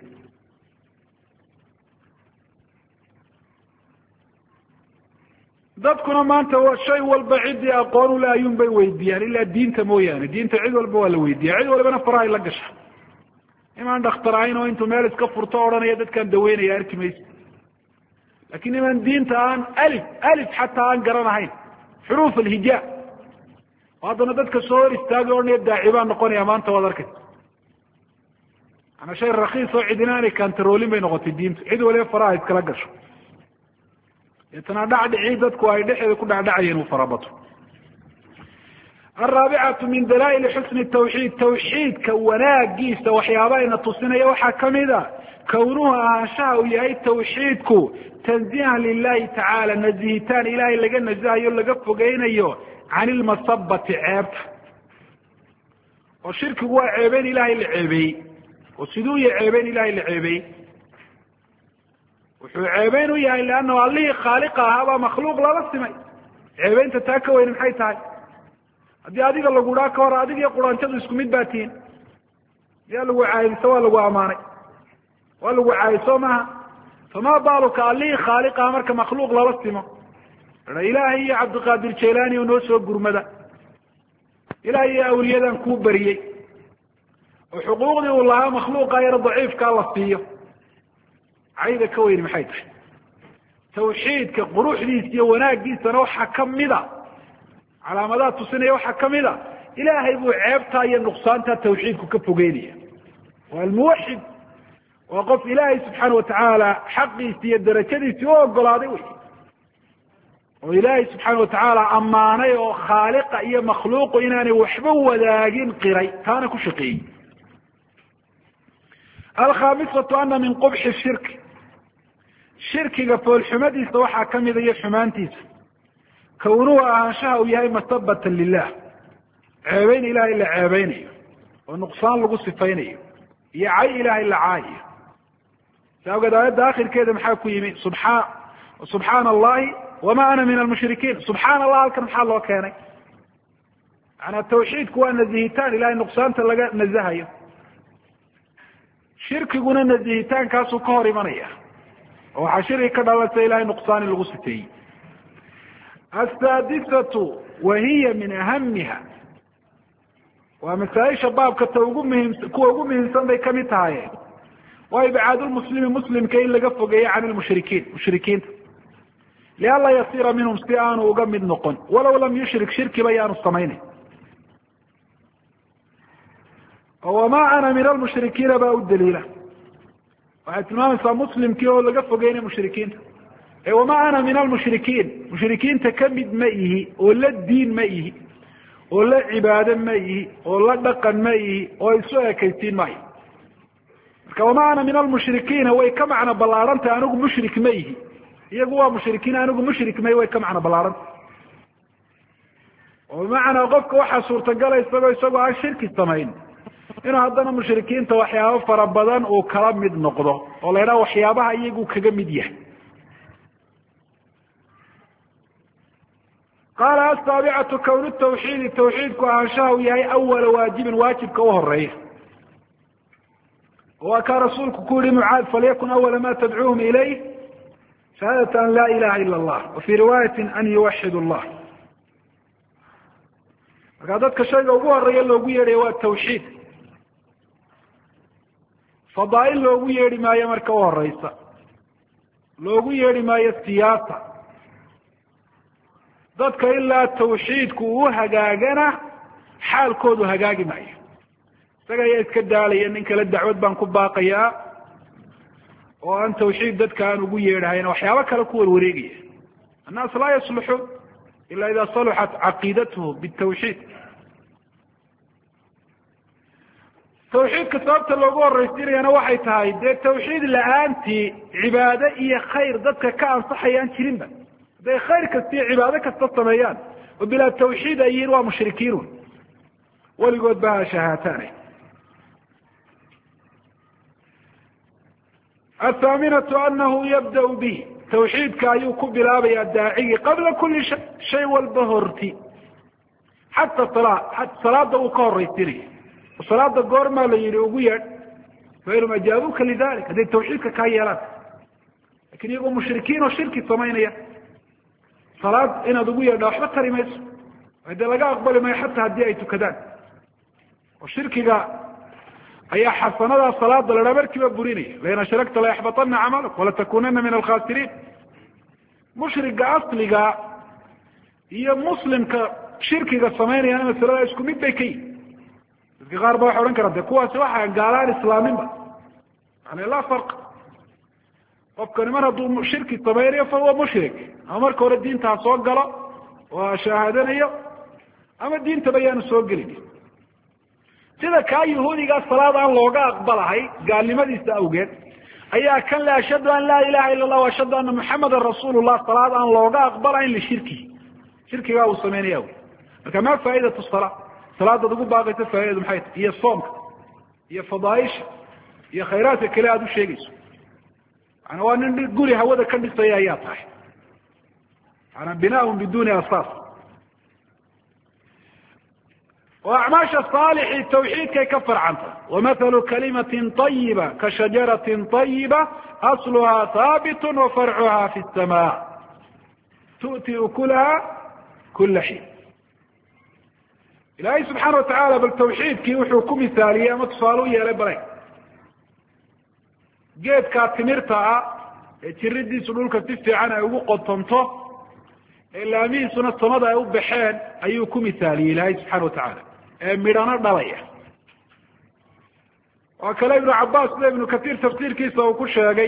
dadkuna maanta shay walba ciddii aqoon ule ayuun bay weydiiyaan ilaa diinta mooyaane. diinta cid walba waa la weydiiya, cid walbana farahay la gasha. imaan dhakhtar ahayn oo intuu meel iska furto odhanaya dadkaan daweynaya arki maysa. laakiin imaan diinta aan alif xataa aan garanahayn xuruuf alhijaa oo haddana dadka soo hor istaagi odhanaya daaci baan noqonaya maanta waad arkaysa. ana shay rakiis oo cidina aanay kantaroolin bay noqotay diintu, cid waliba faraha iskala gasho. deetana dhacdhicii dadku ay dhexeeda ku dhacdhacayeen uu farabato. alraabicatu min dalaa'il xusni tawxiid, tawxiidka wanaagiisa waxyaabahayna tusinaya waxaa kamid a kownuhu ahaanshaha uu yahay tawxiidku tanziihan lilahi tacaala, nazihitaan ilahay laga nazahayo laga fogeynayo can ilmasabati ceebta. oo shirkigu waa ceebeen ilahay la ceebeeyey. oo siduu ya ceebeen ilahay la ceebeeyey? wuxuu ceebeyn u yahay leannahu allihii khaaliqa ahaabaa makhluuq lala simay. ceebeynta taa ka weyni maxay tahay? haddii adiga lagu dhaa ka hor adig iyo quraanjadu isku mid baa tihiin, miyaa lagu caayise waa lagu amaanay, waa lagu caayiso maaha. famaa baaluka allihii khaaliqaha marka makhluuq lala simo. ilaahay iyo cabdiqaadir jaylaani oo noo soo gurmada, ilahay iyo awliyadan kuu bariyey, oo xuquuqdii uu lahaa makhluuqa yar daciifkaa la siiyo. cayda ka weyni maxay tahay? tawxiidka quruxdiisa iyo wanaagiisana waxaa kamida, calaamadaha tusinaya waxaa kamid a ilaahay buu ceebtaa iyo nuqsaantaa tawxiidku ka fogeynaya. waa almuwaxid, waa qof ilaahay subxaana watacaala xaqiisi iyo darajadiisii u ogolaaday wey, oo ilaahay subxaana watacaala ammaanay oo khaaliqa iyo makhluuqu inaanay waxba wadaagin qiray, taana ku shaqeeyey. alkhaamisatu ana min qubxi shirki, shirkiga foolxumadiisa waxaa kamida iyo xumaantiisa kownuhu ahaanshaha uu yahay masabatan lilah, ceebeyn ilahay la ceebeynayo oo nuqsaan lagu sifaynayo iyo cay ilahay la caayayo. si awgeed aayadda akhirkeeda maxaa ku yimi? subxaana allahi wama ana min almushrikiin. subxaana allah halkan maxaa loo keenay? macanaa tawxiidku waa nazihitaan ilahay nuqsaanta laga nazahayo. shirkiguna nazihitaankaasuu ka hor imanaya, oo waxaa shirki ka dhalansa ilahay nuqsaan in lagu sifeeyey. asaadisatu wahiya min ahamiha, waa masaaisha baabka ta kuwa ugu muhiimsan bay kamid tahaye. waa ibcaadulmuslimi muslimka in laga fogeeyo can lmushrikiin, mushrikiinta, lianla yasira minhum si aanu uga mid noqon, walow lam yushrik shirkiba yaanu samaynayn. wamaa ana min almushrikiina baa u daliila, waxay tilmaamaysaa muslimkii oo laga fogeynay mushrikiinta. wamaa ana min almushrikiin, mushrikiinta kamid ma ihi, oo la diin ma ihi, oo la cibaado ma ihi, oo la dhaqan ma ihi, oo isu ekaysiin maayo. marka wamaa ana min almushrikiina way ka macno ballaarantay anigu mushrik ma ihi. iyagu waa mushrikiin, anigu mushrik may, way ka macno ballaarantay. oo bimacnaa qofka waxaa suurtagalaysa isagoo aan shirki samayn inuu haddana mushrikiinta waxyaabo fara badan uu kala mid noqdo, oo la yidhaha waxyaabaha iyagu kaga mid yahay. qaala asaabicatu kownu tawxiidi, tawxiidku ahaanshaha uu yahay awala waajibin, waajibka u horeeya. waa kaa rasuulku ku yihi mucaad, falyakun awala ma tadcuuhum ilayh shahaadata an laa ilaha ila allah, wa fii riwaayati an yuwaxid allah. markaa dadka shayga ugu horeeya loogu yeedhaya waa tawxiid. fadaail loogu yeedhi maayo marka u horeysa, loogu yeedhi maayo siyaasa. dadka ilaa tawxiidku uu hagaagana xaalkoodu hagaagi maayo. isaga ayaa iska daalaya, nin kale dacwad baan ku baaqayaa oo aan tawxiid dadka aan ugu yeedhahayn, waxyaabo kale ku warwareegaya. annaas laa yasluxuun ila ida saluxat caqiidatuhu bitawxiid. tawxiidka sababta loogu horeysiinayana waxay tahay dee tawxiid la-aantii cibaado iyo khayr dadka ka ansaxayaan jirinba. hadday khayr kasta iyo cibaado kasta sameeyaan oo bilaa tawxiid ay yihiin, waa mushrikiinun weligood ba ha shahaataane. الثامنة أنه يبدأ به tawxiidka ayuu ku bilaabayaa daacigii qabla kuli shay walba horti xata salaada uu ka horaysinaya salaada goormaa la yihi ugu yeedh fainhum ajaabuka lidalik hadday tawxiidka kaa yeelaan lakin iyagoo mushrikiin oo shirki samaynaya salaad inaad ugu yeedha waxba tari mayso dee laga aqbali maayo xataa haddii ay tukadaan oo shirkiga ayaa xasanadaa salaada ladhaa markiiba burinaya lain ashragta layaxbatana camalak walatakunana min alkhasiriin mushriga asliga iyo muslimka shirkiga samaynayana masalada isku mid bay ka yihin dadka qaar ba waxay odhan karaa de kuwaasi waxaa gaalaan islaaminba yani laa farq qofkani mar hadduu shirki samaynayo fa huwa mushrik ama marka hore diinta ha soo galo oo ha shahaadanayo ama diintaba yaanu soo gelin sida kaa yahuudigaa salaad aan looga aqbalahay gaalnimadiisa awgeed ayaa kan le ashhadu an laa ilaha ila allah ashhadu ana muxamadan rasuulullah salaad aan looga aqbalahayn lishirkihi shirkigaa uu samaynaya wy marka ma faaidatu salaa salaadaad ugu baaqaysa faaidadu maxay tahy iyo soomka iyo fadaaisha iyo khayraadka kale aada u sheegayso yani waa nin guri hawada ka dhisaya ayaa tahay yani binaaun biduni asaas وأعmaaشha صاalxi twxiidkay ka farcanta وamaثل kalimaة طayiba kaشhajaraة طayiba أصlha haaبt وfarcuha fi السmاء tu'ti ukulaha kula xiin ilaahay subxaana وataعala bal twxiidkii wuxuu ku misaaliyey ama tusaale u yeelay balay geedkaa timirta ah ee jiridiisu dhulka si fiican ay ugu qotonto ee laamihiisuna samada ay u baxeen ayuu ku misaaliyey ilaahay subxana وataعala ee midhano dhalaya waa kale ibnu cabaas sida ibnu katiir tafsiirkiisa uu ku sheegay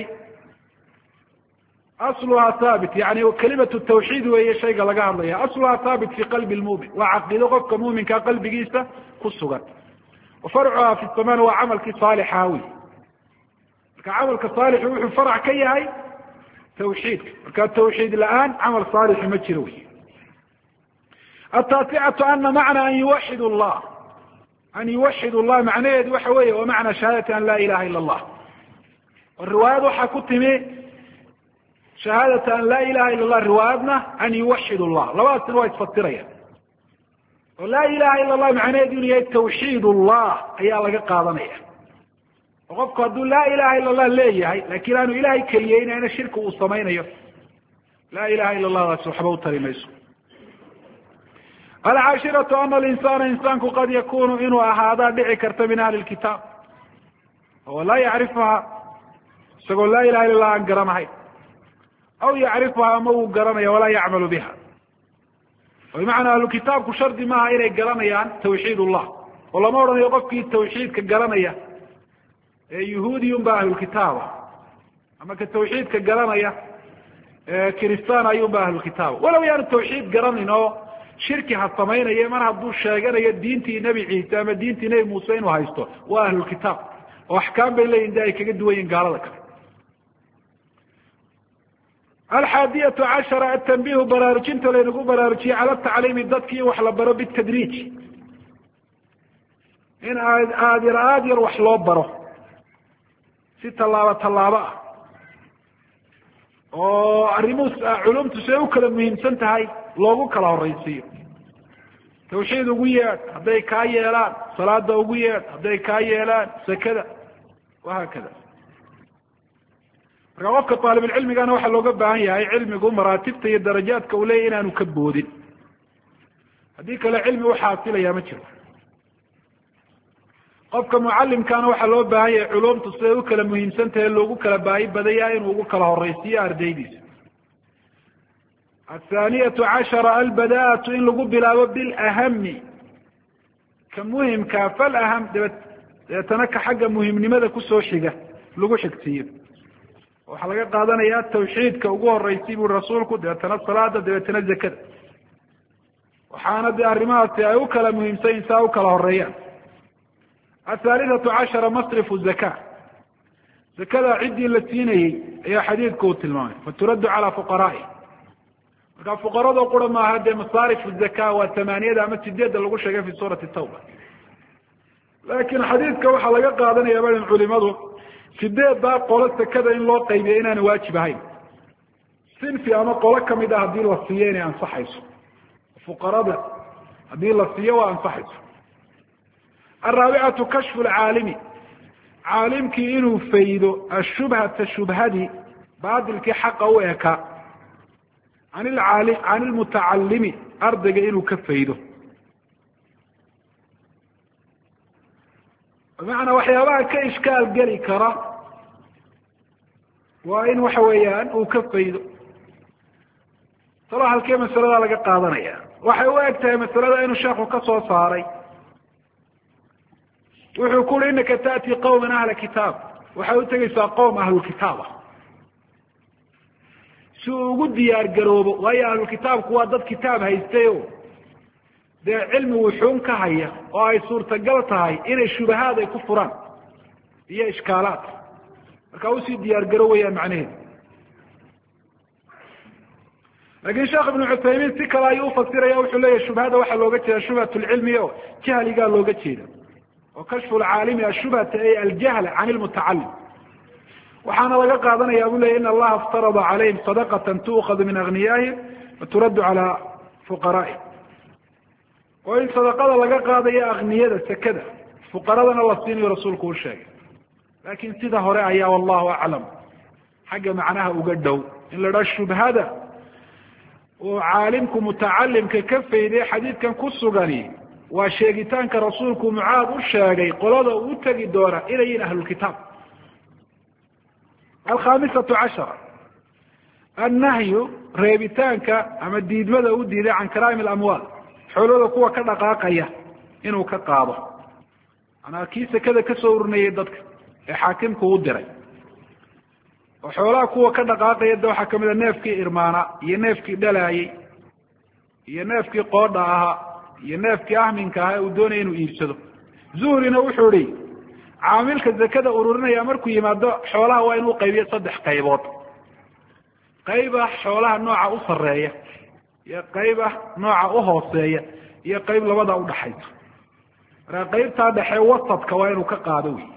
asluhaa haabit yani kalimatu tawxiid weeye shayga laga hadlaya asluhaa haabit fi qalbi lmumin waa caqiido qofka muminkaa qalbigiisa ku sugan wa farcuhaa fi samaan waa camalkii saalixa wey marka camalka saalixu wuxuu farac ka yahay tawxiidka marka tawxiid la-aan camal saalixi ma jiro wey التاسعة أن معنى أن يوحد الله أن يوحد الله معنeed waxa wey wa معنى شهاadة أن لا إلaha إلا الله riواayad waxaa ku timi شهاadة أن لا إلaha إلا الله riواayadna أن يوحid الله labadaasna waa isfasiraya oo laa ilaha ila الlah macnaheedu inu yahay twxiid الlah ayaa laga qaadanaya oo qofku hadduu laa ilaha ila الlah leeyahay lakin aanu ilahay keliyeynayna shirki uu samaynayo laa ilaha ila الlah daas waxba u tari mayso alcaashiraةu ana alinsana insaanku qad yakunu inuu ahaadaa dhici karta min ahli lkitaab oo laa yacrifuha isagoo laa ilaha illa lah aan garanahayn aw yacrifuha ama uu garanaya walaa yacmalu biha o bimacnaa ahlukitaabku shardi maaha inay garanayaan tawxiid ullah oo lama odhanayo qofkii tawxiidka garanaya ee yahuudiyun ba ahlulkitaaba ama ka tawxiidka garanaya kristaan ayun ba ahlulkitaaba walow yaanu tawxiid garanin oo shirki ha samaynaye mar hadduu sheeganayo diintii nebi ciise ama diintii nebi muuse inuu haysto waa ahlulkitaab oo axkaam bay leeyihin de ay kaga duwan yihin gaalada kale alxaadiyatu cashara atanbihu baraarujinta laynagu baraarujiyey cala tacliimi dadki in wax la baro bitadriij in aad yar wax loo baro si tallaabo tallaabo ah oo arrimuhu culumtu siday u kala muhiimsan tahay loogu kala horaysiiyo tawxiid ugu yeedh hadday kaa yeelaan salaada ugu yeedh hadday kaa yeelaan sakada wahaakada marka qofka taalibulcilmigana waxaa looga baahan yahay cilmigu maraatibta iyo darajaadka uu leeyahy inaanu ka boodin haddii kale cilmi uxaasilayaa ma jiro qofka mucalimkaana waxaa loo baahan yahay culumtu siday u kala muhiimsan tahay loogu kala baahi badaya inuu ugu kala horaysiiyo ardaydiisa athaaniyatu cashara albadaatu in lagu bilaabo bilahami ka muhimkaa falaham dabeetana ka xagga muhimnimada kusoo xiga lagu xigsiiyo waxaa laga qaadanaya tawxiidka ugu horeysi bui rasuulku dabeetana salaada dabeetana zakada waxaana de arrimahaasi ay u kala muhiimsayin saa u kala horeeyaan athaalithatu cashara masrifu zaka zakada ciddii la siinayey ayaa xadiidku uu tilmaamay faturaddu calaa fuqaraa'i marka fuqarado qura maaha dee masaarifu zaka waa tamaaniyada ama sideedda lagu sheegay fi suurati tawba laakin xadiidka waxaa laga qaadanaya badan culimadu sideeddaa qolo sekada in loo qaybiya inaana waajib ahayn sinfi ama qolo kamid ah haddii la siiyo inay ansaxayso fuqarada haddii la siiyo waa ansaxayso. araabicatu kashfu lcaalimi, caalimkii inuu faydo ashubhata shubhadii baadilkii xaqa u ekaa can ilmutacalimi ardayga inuu ka faydo. bimacnaa waxyaabaha ka ishkaal geli kara waa in waxa weeyaan uu ka faydo. talo halkee masaladaa laga qaadanaya? waxay u eg tahay masalada inuu sheekhu ka soo saaray. wuxuu ku uri inaka ta'tii qawman ahla kitaab, waxay u tegaysaa qowm ahlulkitaab ah si uu ugu diyaar garoobo. waayo ahlulkitaabku waa dad kitaab haystayo dee cilmi wuxuun ka haya oo ay suurtagal tahay inay shubahaad ay ku furaan iyo ishkaalaad, marka usii diyaar garoowayaan macnaheedu. laakin sheekh ibnu cuthaymiin si kale ayuu ufasiraya, wuxuu leeyahy shubhada waxaa looga jeeda shubhat lcilmi o jahligaa looga jeeda, oo kashfu lcaalimi ashubhata ay aljahl can ilmutacalim. waxaana laga qaadanaya buu leya in allaha iftarada calayhim sadaqatan tu'khadu min agniyaahim waturaddu calaa fuqaraa'ihim, oo in sadaqada laga qaadayo akniyada sekada fuqaradana la siinayo rasuulku u sheegay. laakin sida hore ayaa wallahu aclam xagga macnaha uga dhow in la dhaha shubhada oo caalimku mutacalimka ka fayday xadiidkan ku sugani waa sheegitaanka rasuulku mucaad u sheegay qolada uu tegi doona inay yihiin ahlulkitaab. alkhamisatu cashara annahyu, reebitaanka ama diidmada u diiday can karaami alamwaal, xoolada kuwa ka dhaqaaqaya inuu ka qaado. manaa kii sekada kasoo urinayay dadka ee xaakimku u diray, oo xoolaha kuwa ka dhaqaaqaya de waxaa kamid a neefkii irmaana iyo neefkii dhalaayey iyo neefkii qoodha ahaa iyo neefkii ahminka ahaa uu doonaya inuu iibsado. zuhrina wuxuu ihi caamilka zakada ururinaya markuu yimaado xoolaha waa inuu qaybiyo 3 qaybood. qayb ah xoolaha nooca u sareeya iyo qayb ah nooca u hooseeya iyo qayb labada u dhaxaysa. marka qaybta dhexe wasadka waa inuu ka qaado wey,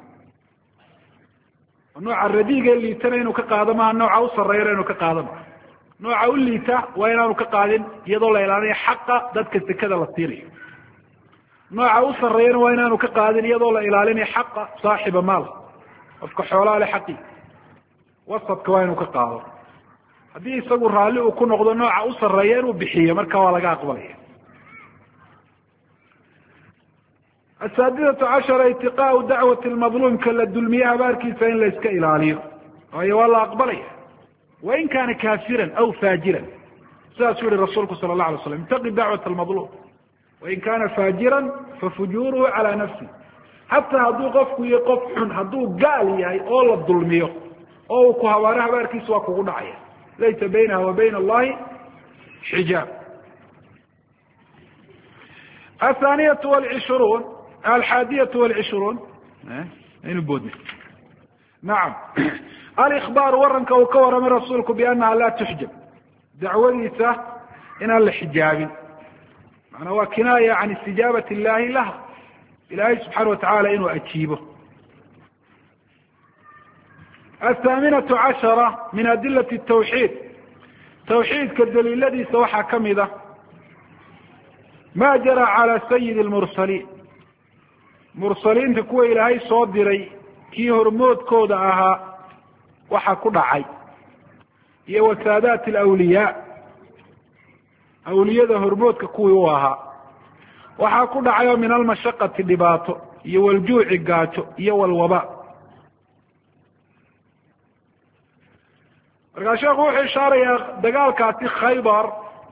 nooca radiga liitana inuu ka qaado maaha, nooca u sareeyana inuu ka qaado maaha. nooca u liita waa inaanu ka qaadin iyadoo la ilaaliyo xaqa dadka sekada la siinayo. nooca u sareeyana waa inaanu ka qaadin iyadoo la ilaalinayo xaqa saaxiba maal, qofka xoolaha le xaqi. wasadka waa inuu ka qaado. haddii isagu raalli uu ku noqdo nooca u sareeya inuu bixiyo, marka waa laga aqbalaya. asaadisatu cashara itiqaau dacwati lmadluum, ka la dulmiye habaarkiisa in la iska ilaaliyo, waayo waa la aqbalaya wain kaana kaafiran aw faajiran. sidaasuu yihi rasuulku sala allahu alay slam itaqi dacwat almadluum wain kaana faajiran fafujuuruhu calaa nafsi. hataa hadduu qofku iyo qof xun hadduu gaal yahay oo la dulmiyo oo uu ku habaaro, habaarkiisa waa kugu dhacaya. laysa baynaha wa bayna allahi xijaab. athaaniyatu walcishruun alxaadiyatu walcishruun aynu boodnay. nacam, alikbaaru waranka uu ka waramay rasuulku biannaha laa tuxjab, dacwadiisa inaan la xijaabin. macnaa waa kinaaya can istijaabati illahi laha, ilaahay subxaana watacaala inuu ajiibo. athaaminatu cashara min adilati tawxiid, tawxiidka daliiladiisa waxaa kamid ah ma jara cala sayidi lmursaliin, mursaliinta kuwa ilaahay soo diray kii hormoodkooda ahaa waxa ku dhacay, iyo wa saadaati alawliyaa, awliyada hormoodka kuwii u ahaa waxaa ku dhacay oo min almashaqati dhibaato, iyo waljuuci gaajo, iyo walwaba. markaa sheekhu wuxuu ishaarayaa dagaalkaasi khaybar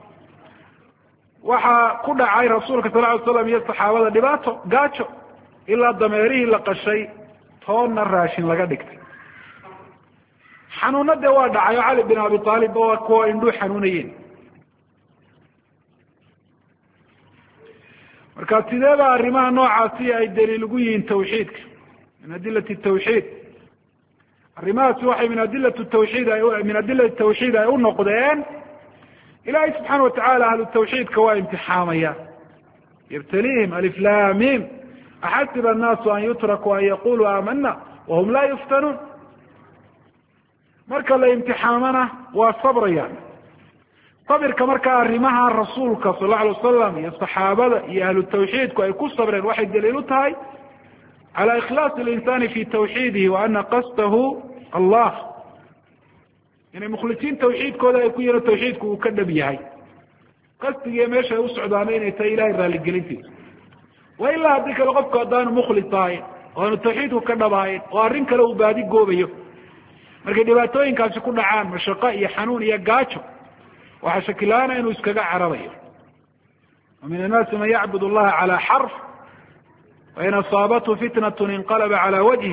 waxaa ku dhacay rasuulka sal ly slam iyo saxaabada dhibaato, gaajo, ilaa dameerihii la qashay toonna raashin laga dhigtay. xanuuna dee waa dhacay oo cali bin abi aalib oo kuwa indhuu xanuunayeen. marka sideeba arrimaha noocaasi ay daliil ugu yihiin tawxiidka, min adilati tawxiid. arrimahaasi waxay min adilati tawxiid min adilati tawxiid ay u noqdeen ilaahay subxaana watacaala ahlu tawxiidka waa imtixaamaya. yabtaliihim alif lam mim axasiba annaasu an yutrakuu an yaquluu aamana wahum laa yuftanuun. marka la imtixaamana waa sabrayaan. sabirka markaa arrimaha rasuulka sal allau alay wasalam iyo saxaabada iyo ahlu tawxiidku ay ku sabreen waxay daliil u tahay cala ikhlaasi alinsani fi tawxiidihi wa ana qasdahu allah, inay mukhlisiin tawxiidkooda ay ku yihiin tawxiidku uu ka dhab yahay, qasdigiiyo meesha ay u socdaana inay tahay ilahay raaligelintiisa. wa ilaa haddii kale qofku haddaanu mukhlis ahayn oo aanu tawxiidku ka dhabahayn oo arrin kale uu baadi goobayo, markay dhibaatooyinkaasi ku dhacaan mashaqo iyo xanuun iyo gaajo, waxaa shakilaana inuu iskaga cararayo. wa min annaasi man yacbud allaha calaa xarf wain asaabathu fitnat inqalaba calaa wajhi.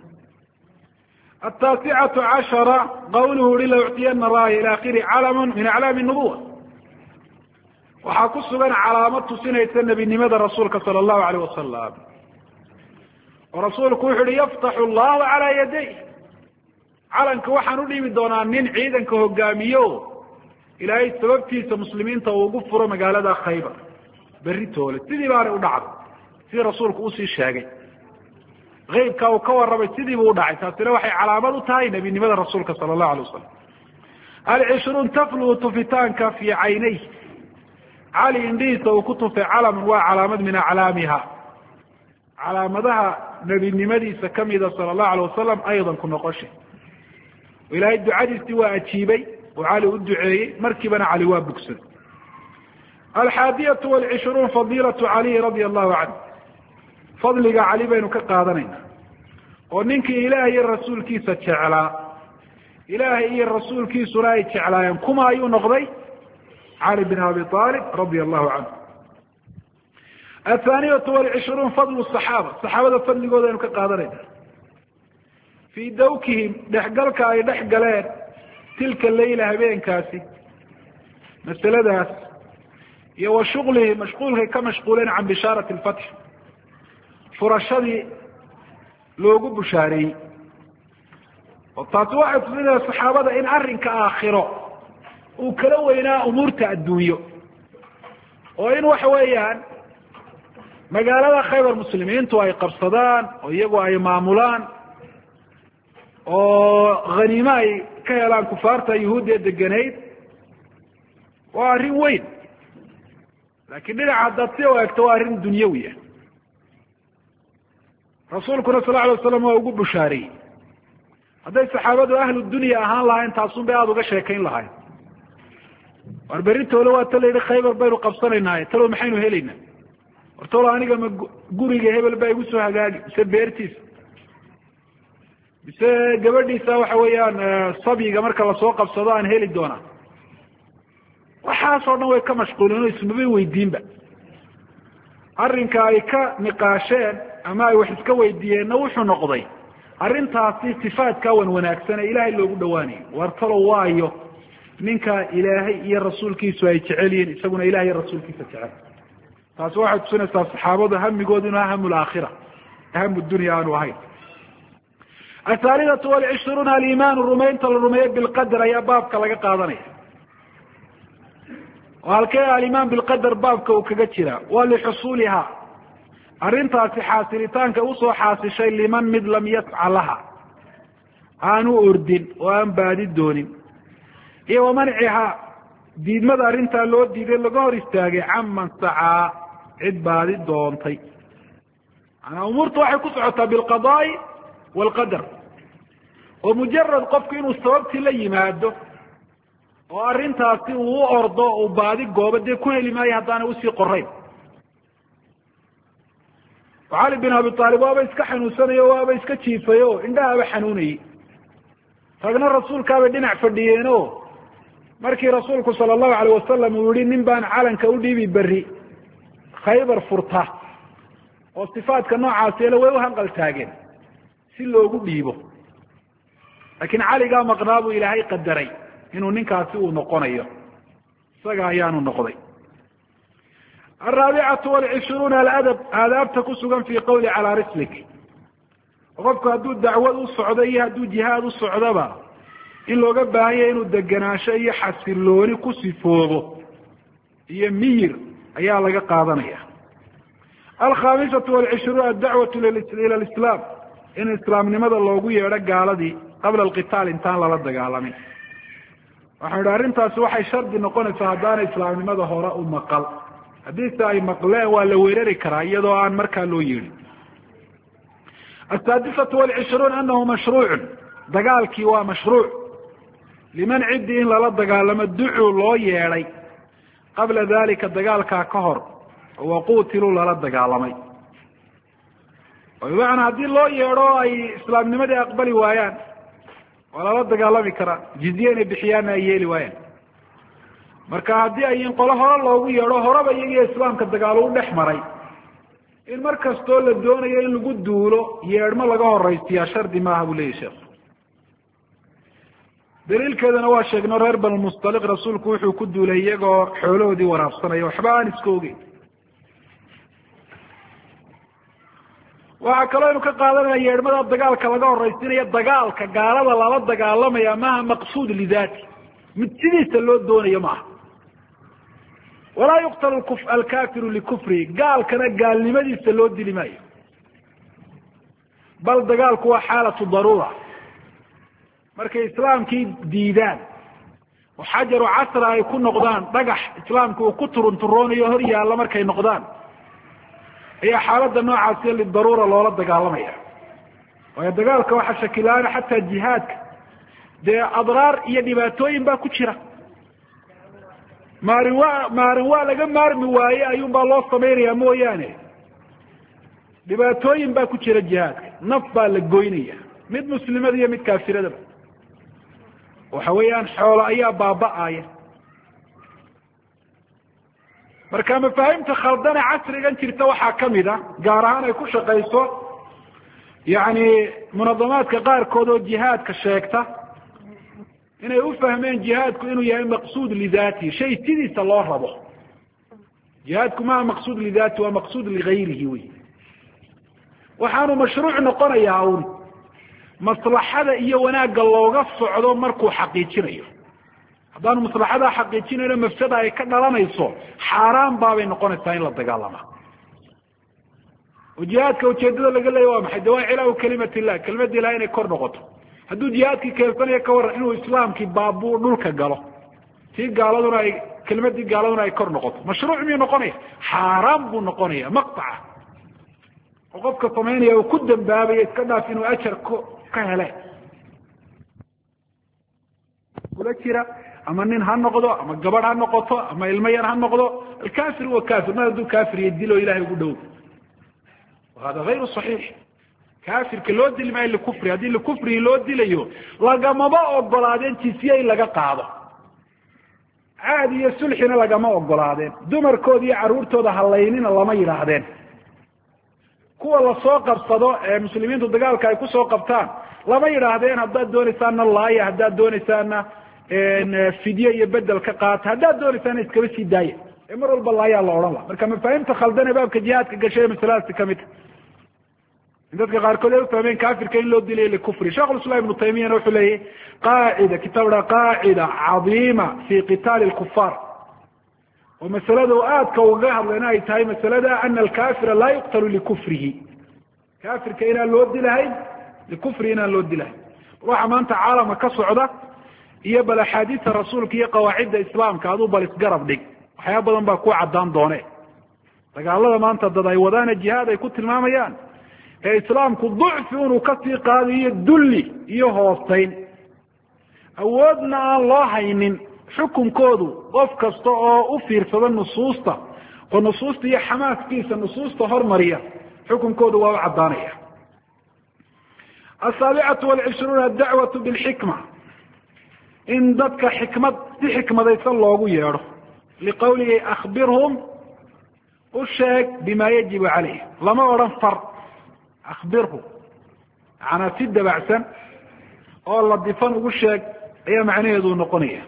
ataasicatu cashara qawluhu ui la uctiyana raaya ila akhiri calamun min aclaami nubuwa. waxaa ku sugan calaamad tusinaysa nebinimada rasuulka sala allahu alayh wasalam, oo rasuulku wuxu uhi yaftaxu allahu calaa yaday, calanka waxaan u dhiibi doonaa nin ciidanka hogaamiyo ilaahay sababtiisa muslimiinta uu ugu furo magaalada khaybar berri toole. sidii baanay u dhacday, sidii rasuulku usii sheegay, eybka uu ka warramay sidii buu udhacay. taasina waxay calaamad u tahay nebinimada rasuulka sala allahu alay wasalam. alcishruun tafluu tufitaanka fii caynayh, cali indhihiisa uu ku tufay calamun waa calaamad min aclaamiha, calaamadaha nebinimadiisa kamida sala allahu alayh wasalam aydan ku noqoshay. ilaahay ducadiisii waa ajiibay oo cali u duceeyey, markiibana cali waa bogsaday. alxaadiyatu walcishruun fadiilatu caliy radia allahu canhu, fadliga cali baynu ka qaadanayna, oo ninkii ilaahay iyo rasuulkiisa jeclaa, ilaahay iyo rasuulkiisuna ay jeclaayeen, kuma ayuu noqday? cali bin abi aalib radia allahu canhu. athaaniyatu walcishruun fadlu saxaaba, saxaabada fadligooda aynu ka qaadanayna. fii dawkihim dhexgalka ay dhex galeen tilka leyla habeenkaasi, masaladaas, iyo wa shuqlihi mashquulkay ka mashquuleen can bishaarati alfatx, furashadii loogu bushaareeyey. oo taasi waxay tusinaysaa saxaabada in arrinka aakhiro uu kala weynaa umuurta adduunyo, oo in waxa weeyaan magaalada khaybar muslimiintu ay qabsadaan oo iyagu ay maamulaan oo haniimo ay ka helaan kufaarta yuhuudda degenayd, waa arrin weyn. laakiin dhinaca haddaad si u eegto waa arrin dunyawiya. rasuulkuna sal alay waslam waa ugu bushaareeyey. hadday saxaabadu ahlu dunya ahaan lahayn taasun bay aada uga sheekayn lahayn. war beritoole waa ta la yidhi khaybar baynu qabsanaynaay, talow maxaynu helaynaa? war talo aniga ma guriga hebel baa igu soo hagaagi, mise beertiisa, mise gabadhiisa waxa weeyaan sabyiga marka lasoo qabsado aan heli doonaa? waxaasoo dhan way ka mashquuleen oo ismabay weydiinba. arrinka ay ka niqaasheen ama ay wax iska weydiiyeenna wuxuu noqday arrintaasi sifaadka wan wanaagsan ee ilaahay loogu dhawaanayo. war talow waayo ninka ilaahay iyo rasuulkiisu ay jecel yihiin, isaguna ilahay iyo rasuulkiisa jecel. taasi waxay tusinaysaa saxaabadu hamigoodu inuu hamu laakhira, hamu dunya aanu ahayn. athaalidatu walcishruuna aliimaanu, rumaynta la rumeeyo bilqadar ayaa baabka laga qaadanaya. oo halkee alimaan bilqadar baabka uu kaga jira? waa lixusuuliha, arrintaasi xaasilitaanka usoo xaasishay liman mid lam yasca laha, aanu ordin oo aan baadi doonin, iyo wamancihaa, diidmada arrintaa loo diiday laga hor istaagay caman sacaa, cid baadi doontay. manaa umuurta waxay ku socotaa bilqadaa'i waalqadar, oo mujarad qofku inuu sababtii la yimaado oo arrintaasi uu u ordo uu baadi goobo dee ku heli maayo haddaana usii qorayn. cali bin abi aalib waaba iska xanuunsanayo, waaba iska jiifay o indhahaaba xanuunayey. ragna rasuulkaabay dhinac fadhiyeen o markii rasuulku sala allahu alayh wasalam uu yihi nin baan calanka u dhiibi berri khaybar furta oo sifaadka noocaasi ele way u hanqal taageen si loogu dhiibo. laakiin caligaa maqnaa buu ilaahay qadaray inuu ninkaasi uu noqonayo, isaga ayaanu noqday. alraabicatu walcishruuna aladab, aadaabta ku sugan fii qawli calaa rislik. qofku hadduu dacwad u socdo iyo hadduu jihaad u socdoba in looga baahanya inuu degenaansho iyo xasilooni ku sifoobo iyo miyir ayaa laga qaadanaya. alkhaamisatu walcishruun addacwatu ila lislaam, in islaamnimada loogu yeedho gaaladii qabla alqitaal intaan lala dagaalamin. waxaan idhi arrintaasi waxay shardi noqonaysaa haddaana islaamnimada hore u maqal. haddiise ay maqleen waa la weerari karaa iyadoo aan markaa loo yeedhin. asaadisatu walcishruun anahu mashruucun, dagaalkii waa mashruuc liman ciddii in lala dagaalamo ducuu loo yeedhay qabla dalika dagaalkaa ka hor waqutiluu lala dagaalamay. bimacnaa haddii loo yeedho ay islaamnimadii aqbali waayaan waa lala dagaalami karaa, jizye inay bixiyaanna ay yeeli waayaan. marka haddii ay in qolo hore loogu yeedho horeba iyagiyo islaamka dagaalo u dhex maray, in mar kastoo la doonayo in lagu duulo yeedhmo laga horaysiyaa shardi maaha buu leyahy sheekhu. daliilkeedana waa sheegno reer banulmustaliq rasuulku wuxuu ku duulay iyagoo xoolahoodii waraabsanaya waxba aan iska ogeyn. waxaa kaloo aynu ka qaadanaya yeedhmada dagaalka laga horaysiinaya dagaalka gaalada lala dagaalamaya maaha maqsuud lidaati, mid sidiisa loo doonayo maaha. walaa yuqtal alkafiru likufrihi, gaalkana gaalnimadiisa loo dili maayo, bal dagaalku waa xaalatu daruura. markay islaamkii diidaan oo xajaru casra ay ku noqdaan, dhagax islaamka uu ku turunturoonayo hor yaalla markay noqdaan, ayaa xaaladda noocaasi lidaruura loola dagaalamaya. waayo dagaalka waxaa shakilaana xataa jihaadka dee adraar iyo dhibaatooyin baa ku jira. maalin waa laga maarmi waaye ayuunbaa loo samaynaya mooyaane dhibaatooyin baa ku jira jihaadka. naf baa la goynaya, mid muslimada iyo mid kaafiradaba. waxa weeyaan xoolo ayaa baaba'aya. marka mafaahimta khaldane casrigan jirta waxaa kamid a, gaar ahaan ay ku shaqayso yani munadamaadka qaarkood oo jihaadka sheegta, inay u fahmeen jihaadku inuu yahay maqsuud lidaati, shay sidiisa loo rabo. jihaadku maa maqsuud lidaati, waa maqsuud ligayrihi wey. waxaanu mashruuc noqonayaa un maslaxada iyo wanaagga looga socdo markuu xaqiijinayo. haddaanu maslaxadaa xaqiijinayno mafsada ay ka dhalanayso, xaaraan baabay noqonaysaa in la dagaalama. oo jihaadka ujeedada laga leeya waa maxay? de waa cilaahu kalimat illah, kelimada ilahay inay kor noqoto. hadduu jihaadkii keensanayo ka waran inuu islaamkii baabuu dhulka galo, tii gaaladuna ay kelimadii gaaladuna ay kor noqoto, mashruuc miyuu noqonaya? xaaraan buu noqonaya, maqtaca. oo qofka samaynaya uu ku dambaabaya, iska dhaaf inuu ajar ka hele kula jira, ama nin ha noqdo, ama gabadh ha noqoto, ama ilmo yar ha noqdo. alkafir wa kafir, mar hadduu kafir iyo dilo ilahay ugu dhow, hada hayru صaxiix. kafirka loo dili maayo likufri. haddii likufrihi loo dilayo lagamaba ogolaadeen jisye in laga qaado, caadi iyo sulxina lagama ogolaadeen, dumarkooda iyo caruurtooda halaynina lama yidhaahdeen. kuwa lasoo qabsado ee muslimiintu dagaalka ay kusoo qabtaan lama yidhaahdeen haddaad doonaysaana laaya, haddaad doonaysaana fidye iyo bedel ka qaata, haddaad doonaysaana iskaba sii daaya. ee mar walba laayaa la odhan la. marka mafaahimta khaldan ee baabka jihaadka gashay masaladaasi kamid ta. in dadka qaarkood ay ufahmeen kafirka in loo dilay likufri. sheikhulislaam ibnu taymiyana wuxuu leeyahy qaacida, kitaab dha qaacida cadiima fi qitaali lkufaar, oo masalada u aadka ugaga hadlayna ay tahay masalada ana alkafira laa yuqtalu likufrihi, kafirka inaan loo dilahayn, likufri inaan loo dilahayn. waxa maanta caalamka ka socda iyo bal axaadiista rasuulka iyo qawaacidda islaamka aduu bal isgarab dhig, waxyaaba badan baa ku cadaan doone. dagaalada maanta dad ay wadaana jihaad ay ku tilmaamayaan, ee islaamku ducfi inuu kasii qaadayo dulli iyo hoosteyn, awoodna aan loo haynin. xukunkoodu qof kasta oo u fiirsada nusuusta, oo nusuusta iyo xamaaskiisa nusuusta hormariya, xukunkoodu waa u caddaanaya. asaabicatu walcishruuna adacwatu bilxikma, in dadka xikmad si xikmadaysan loogu yeedho. liqawlihi akhbirhum, u sheeg bima yajibu caleyh. lama odhan far, akhbirhum macnaa si dabacsan oo la difan ugu sheeg ayaa macnaheedu noqonaya.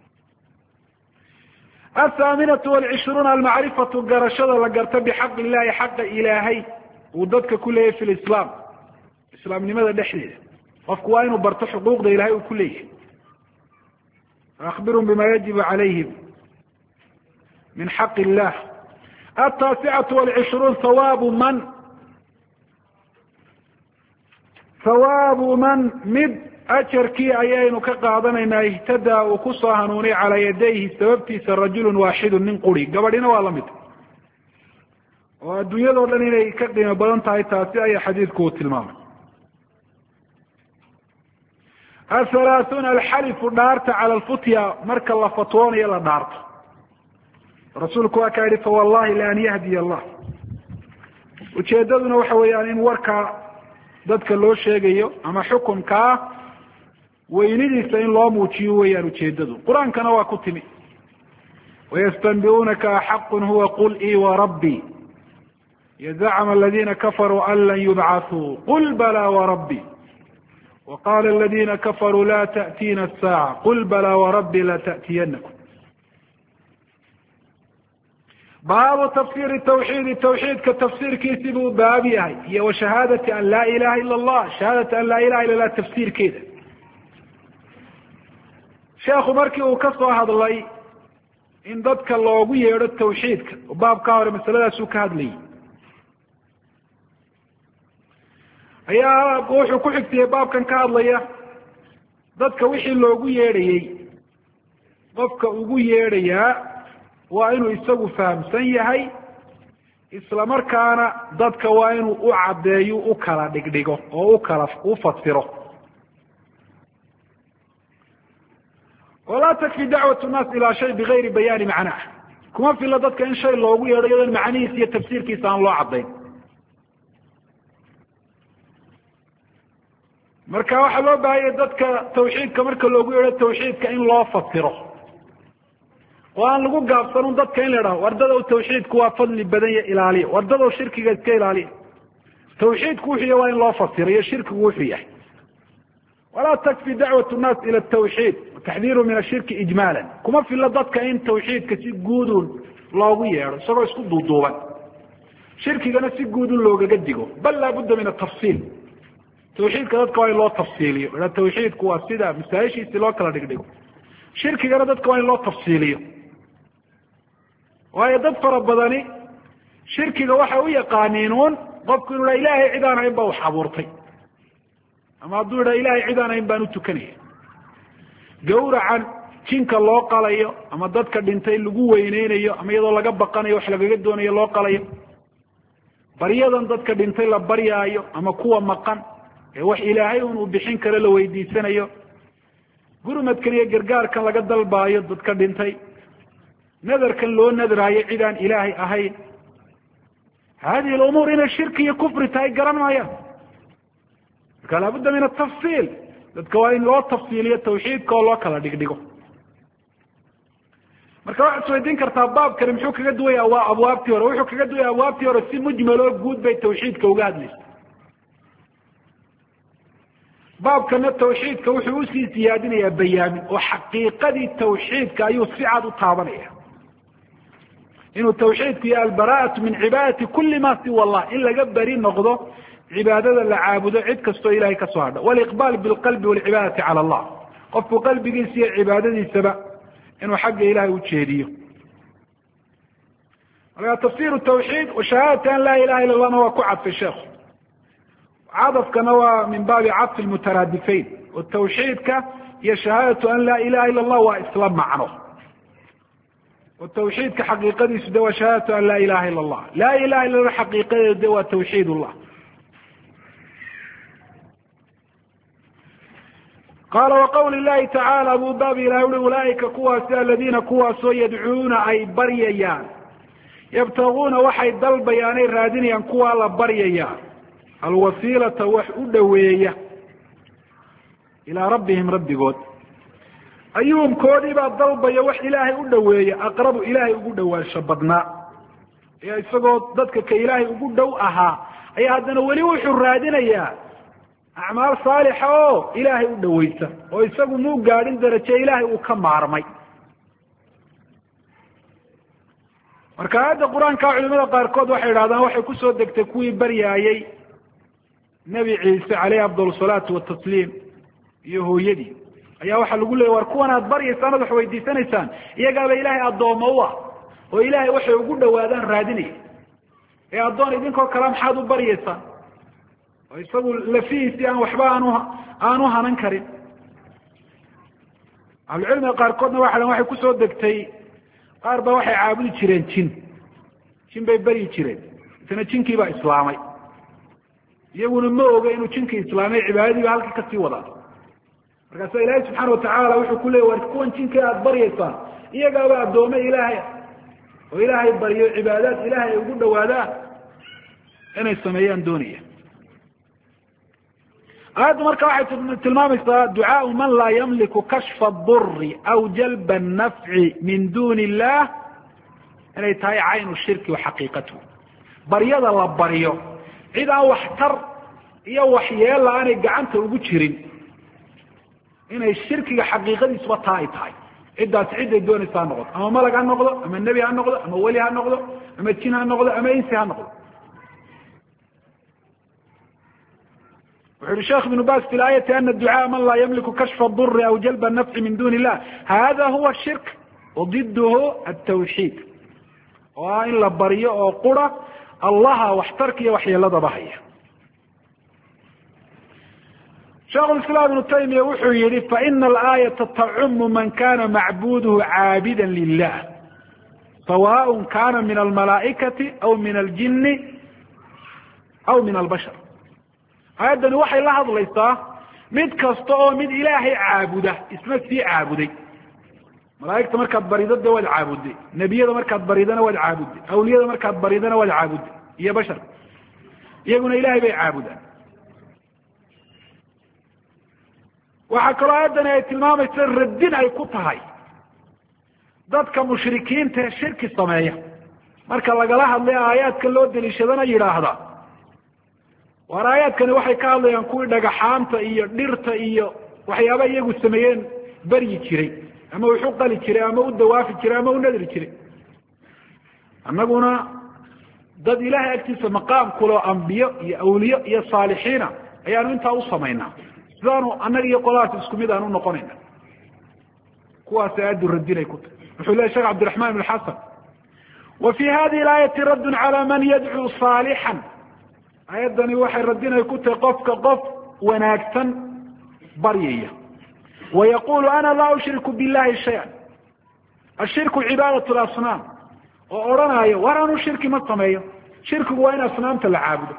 athaaminatu walcishruuna almacrifatu, garashada la garta bixaqi illahi, xaqa ilaahay uu dadka ku leeyahay fi lislaam, islaamnimada dhexdeeda. qofku waa inuu barto xuquuqda ilahay uu ku leeyahay. akhbirhum bima yajibu calayhim min xaqi illah. ataasicatu walcishruun hawaabu man mid ajarkii ayaynu ka qaadanaynaa ihtadaa uu kusoo hanuunay calaa yadayhi sababtiisa rajulun waaxidun nin quri, gabadhina waa lamid oo adduunyadao dhan inay ka qiimo badan tahay taasi ayaa xadiidku uu tilmaamay. athalaathuuna alxalifu dhaarta cala alfutya marka la fatwoonayo la dhaarto. rasuulku waa kaa yihi fawallahi la an yahdiya allah. ujeedaduna waxa weeyaan in warkaa dadka loo sheegayo ama xukunkaa weynidiisa in loo muujiyo weeyaan ujeedadu. qur-aankana waa ku timi wayastanbi'uunaka axaqun huwa qul ii warabbi yazacma aladina kafaruu an lan yubcathuu qul balaa warabbi waqala aladina kafaruu la ta'tiina asaaca qul balaa warabbi lata'tiyanakum. baabu tafsiri tawxiidi, tawxiidka tafsiirkiisi buu baab yahay, iyo wa shahaadati an laa ilaha ila allah, shahaadati an laa ilaha illa allah tafsiirkeeda. sheekhu markii uu ka soo hadlay in dadka loogu yeedho tawxiidka, baabkaa hore masaladaasuu ka hadlayay, ayaa wuxuu ku xigtiyey baabkan ka hadlaya dadka wixii loogu yeedhayey. qofka ugu yeedhayaa waa inuu isagu fahamsan yahay, isla markaana dadka waa inuu u caddeeyo, u kala dhigdhigo oo u fasiro. walaa takfi dacwat nnaas ilaa shay bigayri bayaani macnaah, kuma filla dadka in shay loogu yeedho iyadoon macnihiisa iyo tafsiirkiisa aan loo caddayn. marka waxaa loo baahanya dadka tawxiidka marka loogu yeedho tawxiidka in loo fasiro oo aan lagu gaabsanun dadka in la idhaho wardadow tawxiidku waa fadli badan iyo ilaaliya, wardadow shirkiga iska ilaaliya. tawxiidku wuxuu yahay waa in loo fasiro iyo shirkigu wuxuu yahay. walaa takfi dacwat nnaas ila tawxiid wataxdiiru min ashirki ijmaalan, kuma filla dadka in tawxiidka si guudun loogu yeedho isagoo isku duuduuban, shirkigana si guudun loogaga digo, bal laabudda min atafsiil. tawxiidka dadka waa in loo tafsiiliyo, ila tawxiidku waa sida masaa-ishiisi loo kala dhigdhigo, shirkigana dadka waa in loo tafsiiliyo. waayo dad fara badani shirkiga waxay u yaqaaniinuun qofku inuu idhaha ilaahay cid aan ahayn baa wax abuurtay, ama hadduu idhaha ilaahay cid aan ahayn baan u tukanaya. gawracan jinka loo qalayo ama dadka dhintay lagu weyneynayo ama iyadoo laga baqanayo wax lagaga doonayo loo qalayo. baryadan dadka dhintay la baryaayo ama kuwa maqan ee wax ilaahay un uu bixin karo la weydiisanayo. gurmadkan iyo gargaarkan laga dalbaayo dadka dhintay, nadarkan loo nadraayo cid aan ilaahay ahayn. hadihi alumuur inay shirki iyo kufri tahay garan maayaan. marka laabudda min atafsiil, dadka waa in loo tafsiiliyo tawxiidka oo loo kala dhigdhigo. marka waxaad isweydiin kartaa baabkani muxuu kaga duwaya abwaabtii hore? wuxuu kaga duwaya abwaabtii hore si mujmal oo guud bay tawxiidka uga hadlaysa. baabkana tawxiidka wuxuu usii siyaadinayaa bayaamin, oo xaqiiqadii tawxiidka ayuu si cad u taabanaya. inuu tawxiidku yahay albaraa'atu min cibaadati kuli ma siwa allah, in laga beri noqdo cibaadada la caabudo cid kastoo ilahay ka soo hadha. waliqbaal bilqalbi walcibaadati cala allah, qofku qalbigiisa iyo cibaadadiisaba inuu xagga ilahay ujeediyo. marka tafsiru tawxiid wa shahaadati an laa ilaha illa allahna waa ku cadfay sheekhu. cadafkana waa min baabi cadfi lmutaraadifayn, oo tawxiidka iyo shahaadatu an laa ilaha illa allah waa isla macno. oo tawxiidka xaqiiqadiisu de waa shahaadatu an laa ilaha illa allah, laa ilaha illa allah xaqiiqadeedu de waa tawxiid ullah. qaala waqawli llahi tacaala buu baab ilahi ui ulaaika kuwaasi aladiina kuwaasoo yadcuuna ay baryayaan, yabtaguuna waxay dalbayaanay raadinayaan kuwaa la baryayaa alwasiilata wax u dhoweeya ilaa rabbihim rabbigood. ayuumkoodii baa dalbaya wax ilaahay u dhoweeya, aqrabu ilaahay ugu dhowaansho badnaa. ee isagoo dadka ka ilaahay ugu dhow ahaa ayaa haddana weli wuxuu raadinayaa acmaal saalixa oo ilaahay u dhoweysa, oo isagu muu gaadhin daraje ilaahay uu ka maarmay. marka aayadda qur-aanka culimada qaarkood waxay idhahdaan waxay kusoo degtay kuwii baryaayey nebi ciise caleyhi afdal salaatu watasliim iyo hooyadii, ayaa waxaa lagu leeyay war kuwan aad baryaysaan ad wax weydiisanaysaan iyagaaba ilaahay addooma u ah oo ilaahay waxay ugu dhawaadaan raadinaya. ee addoon idinkoo kale maxaad u baryaysaan oo isagu lafihiisii aan waxba aanu hanan karin. ahlucilmiga qaarkoodna waxay kusoo degtay qaar ba waxay caabudi jireen jin bay beryi jireen isna jinkii baa islaamay iyaguna ma oga inuu jinkii islaamay cibaadadiiba halkii kasii wadaa markaasa ilaahay subxaana watacaala wuxuu ku leeyay war kuwan jinkii aada baryaysaan iyagaaba addoome ilaahay oo ilaahay baryo cibaadaad ilaahay ay ugu dhawaadaan inay sameeyaan doonaya aayaddu marka waxay tilmaamaysaa ducaau man laa yamliku kashfa adurri aw jalba annafci min duni illah inay tahay caynu shirki wa xaqiiqatuhu baryada la baryo cid aan waxtar iyo waxyeella aanay gacanta ugu jirin inay shirkiga xaqiiqadiisuba taa ay tahay ciddaas ciday doonaysa ha noqoto ama malag ha noqdo ama nebi ha noqdo ama weli ha noqdo ama jin ha noqdo ama insi ha noqdo wuxu uhi sheekh ibnu bas fi laayati ana ducaa man laa yamliku kashfa adurri aw jalba annafci min duni illah hada huwa shirk wadiduhu altawxiid oo ah in la baryo oo qura allaha waxtarka iyo waxyeeladaba haya sheekh lislaam ibnu taymiya wuxuu yihi faina alaayata tacumu man kana macbuduhu caabida lilah sawaء kana min almalaa'ikati aw min aljini aw min albashar aayaddani waxay la hadlaysaa mid kasta oo mid ilaahay caabuda isna sii caabuday malaa'igta markaad barido de waad caabudday nebiyada markaad baridana waad caabudday awliyada markaad baridana waad caabudday iyo bashar iyaguna ilahay bay caabudaan waxaa kaloo aayaddani ay tilmaamaysa radin ay ku tahay dadka mushrikiinta ee shirki sameeya marka lagala hadlay aayaadka loo daliishadana yidhaahda waar aayaadkani waxay ka hadlayaan kuwii dhagaxaanta iyo dhirta iyo waxyaaba iyagu sameeyeen beryi jiray ama wuxu qali jiray ama u dawaafi jiray ama u nadri jiray annaguna dad ilahay agtiisa maqaam kuloo ambiyo iyo awliyo iyo saalixiina ayaanu intaa u samaynaa sidaanu annaga iyo qoladaas isku mid aan u noqonayna kuwaas aadu radinay ku tahay wuxuu lehy sheekh cabdiraxman ibn xasan wa fi hadihi alaayati raddun cala man yadcuu saalixan aayaddani waxay radinay ku tahay qofka qof wanaagsan baryaya wayaqulu ana laa ushriku billahi shaya-an ashirku cibaadat lasnaam oo odhanaayo war anu shirki ma sameeyo shirkigu waa in asnaamta la caabudo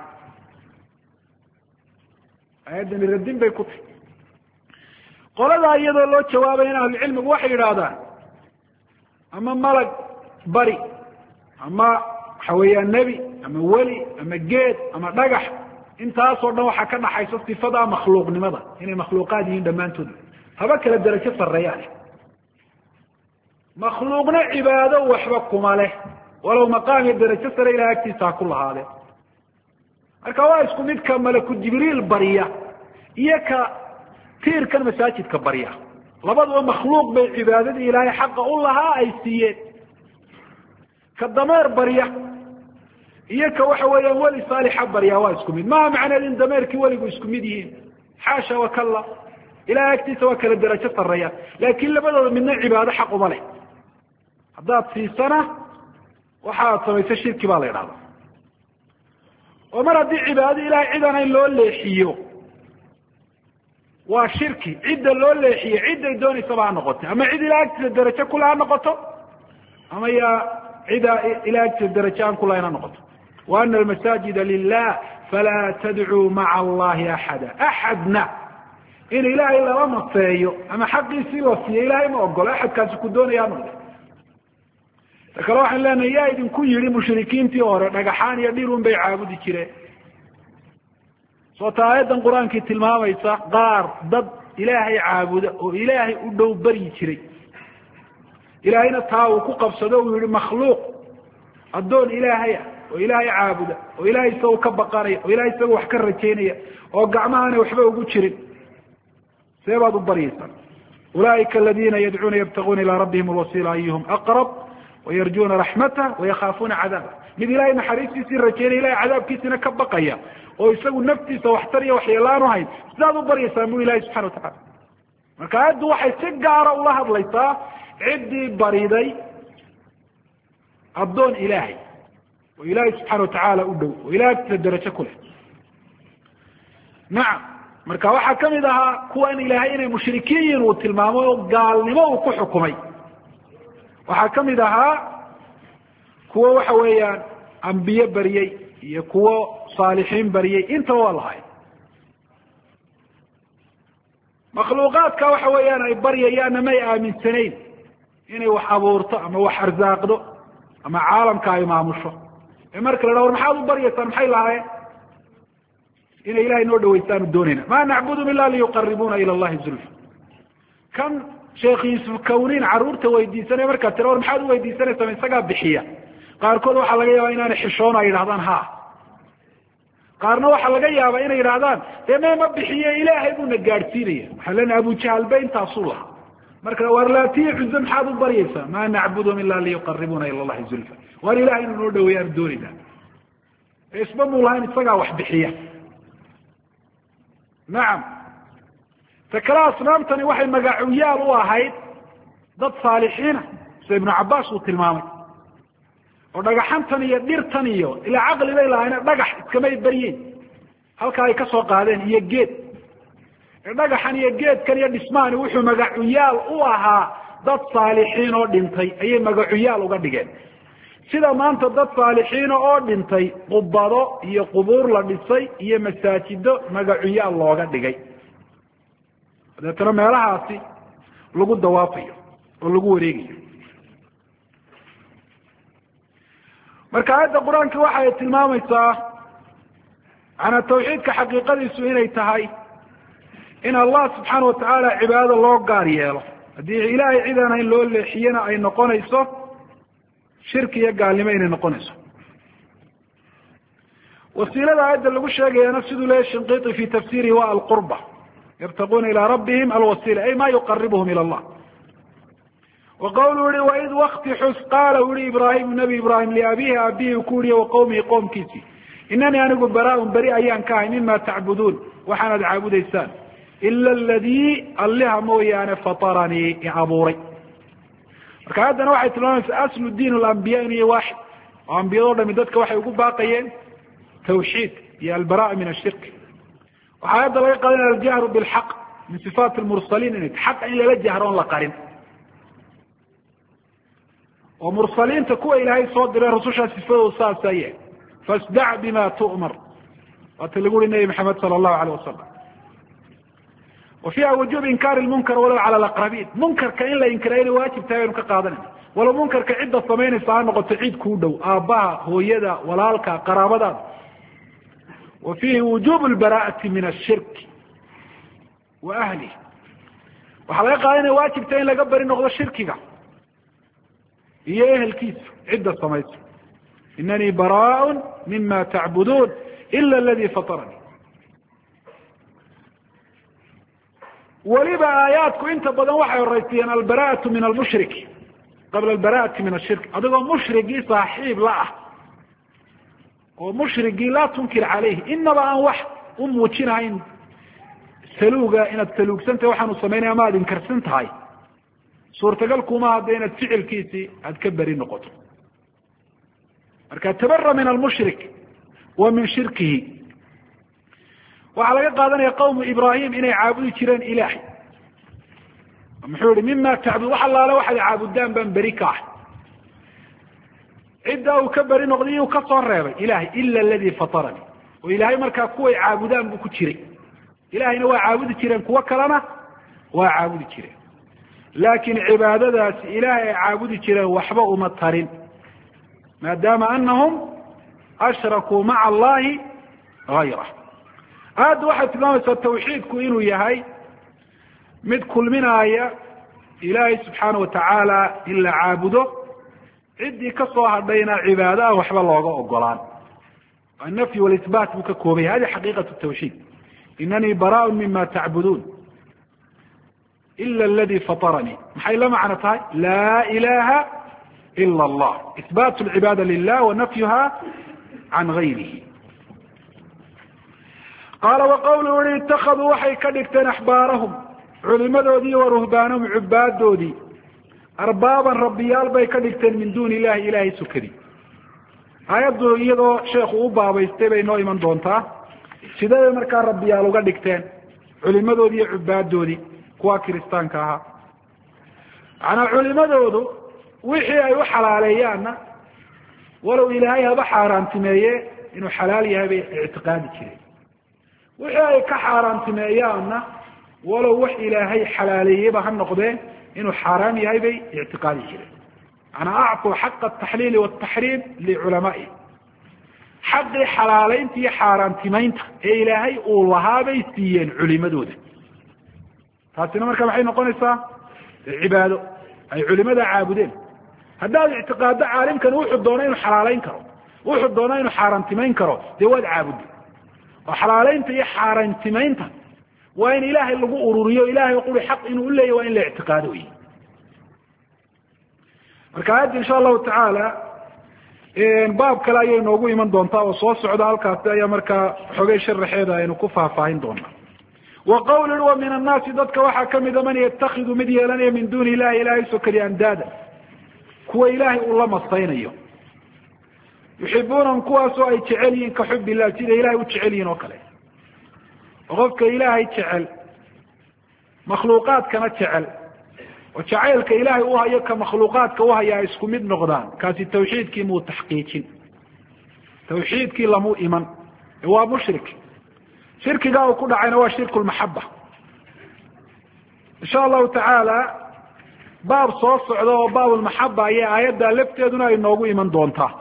aayaddani radin bay ku tahay qoladaa iyadoo loo jawaabaya in ahlucilmigu waxay yidhaahdaan ama malag bari ama waxa weeyaan nebi ama weli ama geed ama dhagax intaasoo dhan waxaa ka dhaxaysa sifada makhluuqnimada inay makhluuqaad yihiin dhammaantood haba kala derajo sarreeyaan makhluuqna cibaado waxba kuma leh walow maqaam iyo derajo sare ilahay agtiisa ha ku lahaadee marka waa isku mid ka malaku jibriil barya iyo ka tiirkan masaajidka barya labaduba makhluuq bay cibaadadii ilaahay xaqa u lahaa ay siiyeen ka dameer barya iyo ka waxa weeyaan weli saalixa barya waa isku mid maha macneed in dameerkii weligu isku mid yihiin xaasha wakalla ilahay agtiisa waa kala derajo sarreeya laakin labadooda midna cibaado xaq uma leh haddaad siisana waxaad samaysa shirki baa la idhahda oo mar haddii cibaadada ilahay cidana in loo leexiyo waa shirki cidda loo leexiyo cidday doonaysaba ha noqoto ama cid ilahay agtiisa derajo kule ha noqoto ama yaa cida ilahay agtiisa derajo aan kulahayn ha noqoto wa ana almasaajida lilah falaa tadcuu maca allahi axada axadna in ilaahay lala mafeeyo ama xaqiisii la siiyo ilahay ma ogolo axadkaasi ku doonaya ha noqdo ta kale waxaan leenahay yaa idinku yidhi mushrikiintii hore dhagaxaan iyo dhirun bay caabudi jireen soota aayaddan qur-aankii tilmaamaysa qaar dad ilaahay caabuda oo ilaahay u dhow baryi jiray ilaahayna taa uu ku qabsado uu yihi makhluuq addoon ilaahay ah oo ilaahay caabuda oo ilahay isagu ka baqanaya oo ilahay isagu wax ka rajaynaya oo gacmahaanay waxba ugu jirin see baad u baryaysaa ulaa'ika aladiina yadcuuna yabtaguuna ilaa rabbihim alwasiila ayuhum aqrab wayarjuuna raxmatah wayakaafuuna cadaabah mid ilahay naxariistiisii rajaynaya ilahay cadaabkiisina ka baqaya oo isagu naftiisa waxtar iyo waxyeelaan u hayn sidaad u baryaysaan bu ilahay subxana watacala marka aayaddu waxay si gaara ula hadlaysaa ciddii bariday addoon ilaahay oo ilaahay subxaana watacaala u dhow oo ilahay agtiisa derajo ku leh nacam marka waxaa kamid ahaa kuwan ilaahay inay mushrikiin uu tilmaamo oo gaalnimo uu ku xukumay waxaa kamid ahaa kuwo waxa weeyaan ambiye bariyey iyo kuwo saalixiin bariyey intaba waa lahay makhluuqaadka waxa weeyaan ay baryayaanna may aaminsanayn inay wax abuurto ama wax arsaaqdo ama caalamka ay maamusho ee marka la dhaho war maxaad u baryaysaan maxay lahaayeen inay ilahay noo dhawaystaanu doonayna ma nacbudum ila liyuqaribuna ila allahi zulfa kan sheekh yuusuf kawnin caruurta weydiisanaya markaa tira war maxaad u weydiisanaysaa isagaa bixiya qaarkood waxaa laga yaabaa inaanay xishoon ay yidhahdaan ha qaarna waxaa laga yaabaa inay yidhahdaan dee ma bixiye ilaahay buuna gaadhsiinaya waxaa leenahay abujahal ba intaasuu lahaa marka war laatiya cuzo maxaad u baryaysaa ma nacbudum ila liyuqaribuna ila allahi zulfa waar ilahay inuu noo dhaweeya aan doonayna isba muu lahayn isagaa wax bixiya nacam ta kale asnaamtani waxay magacuyaal u ahayd dad saalixiina sida ibnu cabaas uu tilmaamay oo dhagaxantan iyo dhirtan iyo ilaa caqli bay lahaayeen dhagax iskamay baryeyn halkaa ay ka soo qaadeen iyo geed dhagaxan iyo geedkan iyo dhismaani wuxuu magacuyaal u ahaa dad saalixiin oo dhintay ayay magacuyaal uga dhigeen sida maanta dad saalixiina oo dhintay qubado iyo qubuur la dhisay iyo masaajido magacuyaal looga dhigay dabeetana meelahaasi lagu dawaafayo oo lagu wareegayo marka aayadda qur-aanka waxa ay tilmaamaysaa macanaa tawxiidka xaqiiqadiisu inay tahay in allah subxaana watacaala cibaadada loo gaar yeelo haddii ilaahay cid aan hayn loo leexiyana ay noqonayso shirki iyo gaalnimo inay noqonayso wasiilada aayadda lagu sheegayana siduu leeyahy shinqiti fi tafsirihi waa alqurba yabtaquuna ilaa rabbihim alwasila ay ma yuqaribuhum ila allah wa qawlu yihi waid wakti xus qaala u yihi ibraahimu nabi ibraahim liabihi aabihi ku yihi waqawmihi qoomkiisii inanii anigu baraaun beri ayaan ka ahay mima tacbuduun waxaanaad caabudaysaan ila aladii alliha mooyaane fataranii i abuuray marka haddana waxay tilmaamaysaa aslu diin alambiya inay waaxid oo ambiyado dhami dadka waxay ugu baaqayeen tawxiid iyo albara'a min ashirk waxaa hadda laga qaadanaya aljahru bilxaq min sifaat lmursaliin inay xaqa in lala jahro on la qarin oo mursaliinta kuwa ilaahay soo diray rususha sifadooda saasaya fasdac bima tu'mar waata lagu uri nabi maxamed sala allahu alayh wasalam wa fiiha wujuub inkaari lmunkar walow cala alaqrabiin munkarka in la inkira inay waajib tahay baynu ka qaadanayna walow munkarka cidda samaynaysa ha noqoto cid kuu dhow aabbaha hooyada walaalka qaraabadaada wa fiihi wujuub lbaraa'ati min ashirk wa ahlih waxaa laga qaada inay waajib tahay in laga bari noqdo shirkiga iyo ehelkiisa cidda samaysa inanii baraaء mima tacbuduun ila aladi fataranii weliba aayaadku inta badan waxay horeysayeen albara'atu min almushrik qabla albara'ati min ashirk adigoo mushrigii saaxiib la ah oo mushrigii laa tunkir calayhi inaba aan wax u muujinahayn saluuga inaad saluugsantahay waxaanu samaynaya ama aad inkarsan tahay suurtagal kuma hadda inaad ficilkiisii aad ka beri noqoto marka tabara min almushrik wa min shirkihi waxaa laga qaadanaya qawmu ibrahim inay caabudi jireen ilaahay muxuu yihi mima tacbud wax allaale waxaad caabudaan baan beri ka ah cidda uu ka beri noqday iyuu ka soo reebay ilahay ila aladi fataranii oo ilaahay markaa kuway caabudaan buu ku jiray ilahayna waa caabudi jireen kuwo kalena waa caabudi jireen laakin cibaadadaasi ilaahay ay caabudi jireen waxba uma tarin maadaama anahum ashrakuu maca allahi gayrah aayadda waxay tilmaamaysaa tawxiidku inuu yahay mid kulminaaya ilaahay subxaana watacaala in la caabudo ciddii ka soo hadhayna cibaado aan waxba looga ogolaan annafyi walisbaat buu ka koobay hadi xaqiiqatu tawxiid inanii baraaء mima tacbuduun ila aladi fataranii maxay la macno tahay laa ilaha ila allah isbaat lcibaada lilah wa nafyuha can gayrihi qaala waqawlu ui itakaduu waxay ka dhigteen axbaarahum culimadoodii wa ruhbaanahum cubaadoodii arbaaban rabbiyaal bay ka dhigteen min duuni illahi ilahay sukadii aayaddu iyadoo sheekhu u baabaystay bay noo iman doontaa sidee bay markaa rabbiyaal uga dhigteen culimadoodii iyo cubaadoodii kuwa kiristaanka ahaa macnaa culimadoodu wixii ay u xalaaleeyaanna walow ilaahay haba xaaraantimeeye inuu xalaal yahay bay ictiqaadi jireen wixii ay ka xaaraantimeeyaanna walow wax ilaahay xalaaleeyeyba ha noqdee inuu xaaraam yahay bay ictiqaadi jireen macnaa acطuu xaqa ataxliili wataxriim liculamaai xaqii xalaaleynta iyo xaaraantimeynta ee ilaahay uu lahaabay siiyeen culimadooda taasina marka maxay noqonaysaa cibaado ay culimada caabudeen haddaad ictiqaado caalimkan wuxuu doona inuu xalaaleyn karo wuxuu doona inuu xaaraantimeyn karo dee waad caabudi oo xalaaleynta iyo xaaraantimeynta waa in ilaahay lagu ururiyo ilahay quri xaq inuu uleeyahy waa in la ictiqaado wey marka aayadda insha allahu tacaala baab kale ayay noogu iman doontaa oo soo socda halkaasi ayaa markaa xogay sharaxeeda aynu ku faahfaahin doonaa wa qawlin wa min annaasi dadka waxaa kamida man yatakidu mid yeelanaya min duuni ilahi ilahay sokadi andaada kuwa ilaahay uu la masaynayo yuxibuunahum kuwaasoo ay jecel yihiin ka xub illah sida ilahay u jecel yihiin oo kale oo qofka ilaahay jecel makhluuqaadkana jecel oo jacaylka ilaahay u hayo ka makhluuqaadka uhaya ay isku mid noqdaan kaasi tawxiidkii muu taxqiijin tawxiidkii lamuu iman waa mushrik shirkigaa uu ku dhacayna waa shirku lmaxaba insha allahu tacaala baab soo socda oo baab lmaxaba ayay aayadda lafteeduna ay noogu iman doontaa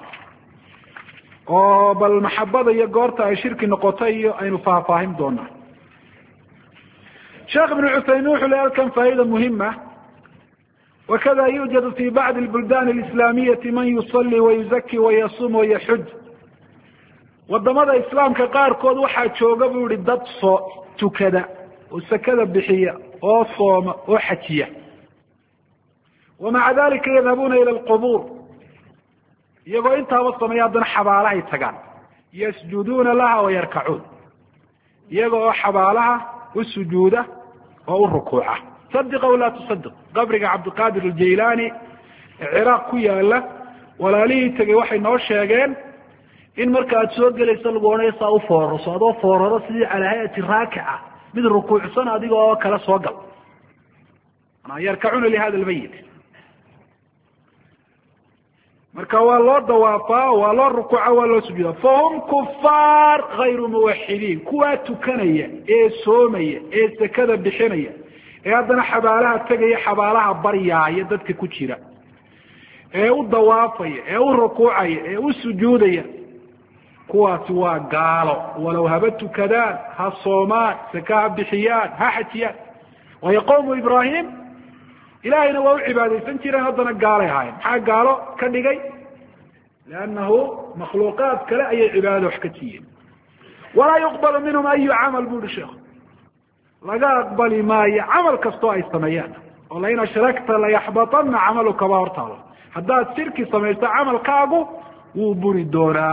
oo bal maxabada iyo goorta ay shirki noqotay iyo aynu faahfaahin doonaa sheekh ibnu cuthaymin wuxuu leey halkan faa'ida muhima wakada yuujadu fi bacdi lbuldan alislaamiyati man yusalli wayuzaki wayasum wayaxuj wadamada islaamka qaarkood waxaa jooga buu yihi dad soo tukada oo sakada bixiya oo sooma oo xajiya wamaca dalika yadhabuuna ila alqubuur iyagoo intaaba sameeya haddana xabaalahay tagaan yasjuduuna laha wayarkacuun iyaga oo xabaalaha u sujuuda oo u rukuuca sadiq aw laa tusadiq qabriga cabdiqaadir aljaylaani ee ciraaq ku yaala walaalihii tegay waxay noo sheegeen in marka aad soo gelayso lagu odhanayo saa u foorarso adoo fooraro sidii calaa hayati raakica mid rukuucsan adiga oo kala soo gal yarkacuuna lihada lmayit marka waa loo dawaafaa waa loo rukuuca waa loo sujuuda fahum kufaar hayru muwaxidiin kuwaa tukanaya ee soomaya ee sakada bixinaya ee haddana xabaalaha tegaya xabaalaha baryaaya dadka ku jira ee u dawaafaya ee u rukuucaya ee u sujuudaya kuwaasi waa gaalo walow haba tukadaan ha soomaan saka ha bixiyaan ha xajiyaan waayo qowmu ibrahim ilahayna waa u cibaadaysan jireen haddana gaalay ahaayeen maxaa gaalo ka dhigay liannahu makhluuqaad kale ayay cibaadada wax ka siiyeen walaa yuqbalu minhum ayu camal bu uhi sheekhu laga aqbali maayo camal kastoo ay sameeyaan oo lain ashrakta layaxbatana camaluka baa hortaalo haddaad shirki samaysto camalkaagu wuu buri doonaa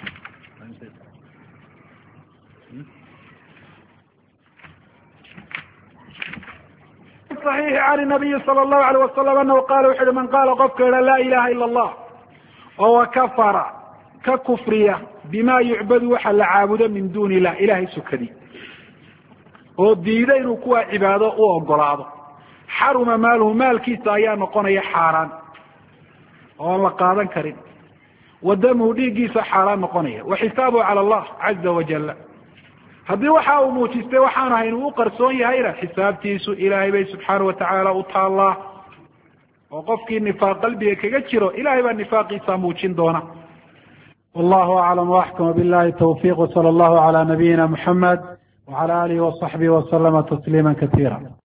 صحيح عن النبي صلى الله عليه وسلم أنه قال وحده من قال قفك لا إله إلا الله وهو كفر ككفرية بما يعبد وحل عابدا من دون الله إلهي سكدي وديدا إنه كوا عبادة وقلاده حرم ماله مال كيسا أيان نقون حاران والله قادا كريم ودمه ديقيس حاران نقون وحسابه على الله عز وجل haddii waxa uu muujistay waxaan ahayn uu qarsoon yahayna xisaabtiisu ilaahay bay subxaana watacaala u taallaa oo qofkii nifaaq qalbiga kaga jiro ilahay baa nifaaqiisa muujin doona wallahu aclam waxkama billahi tawfiq wsala allahu cala nabiyina muxamed wacala alihi wasaxbihi wasalama tasliima katiira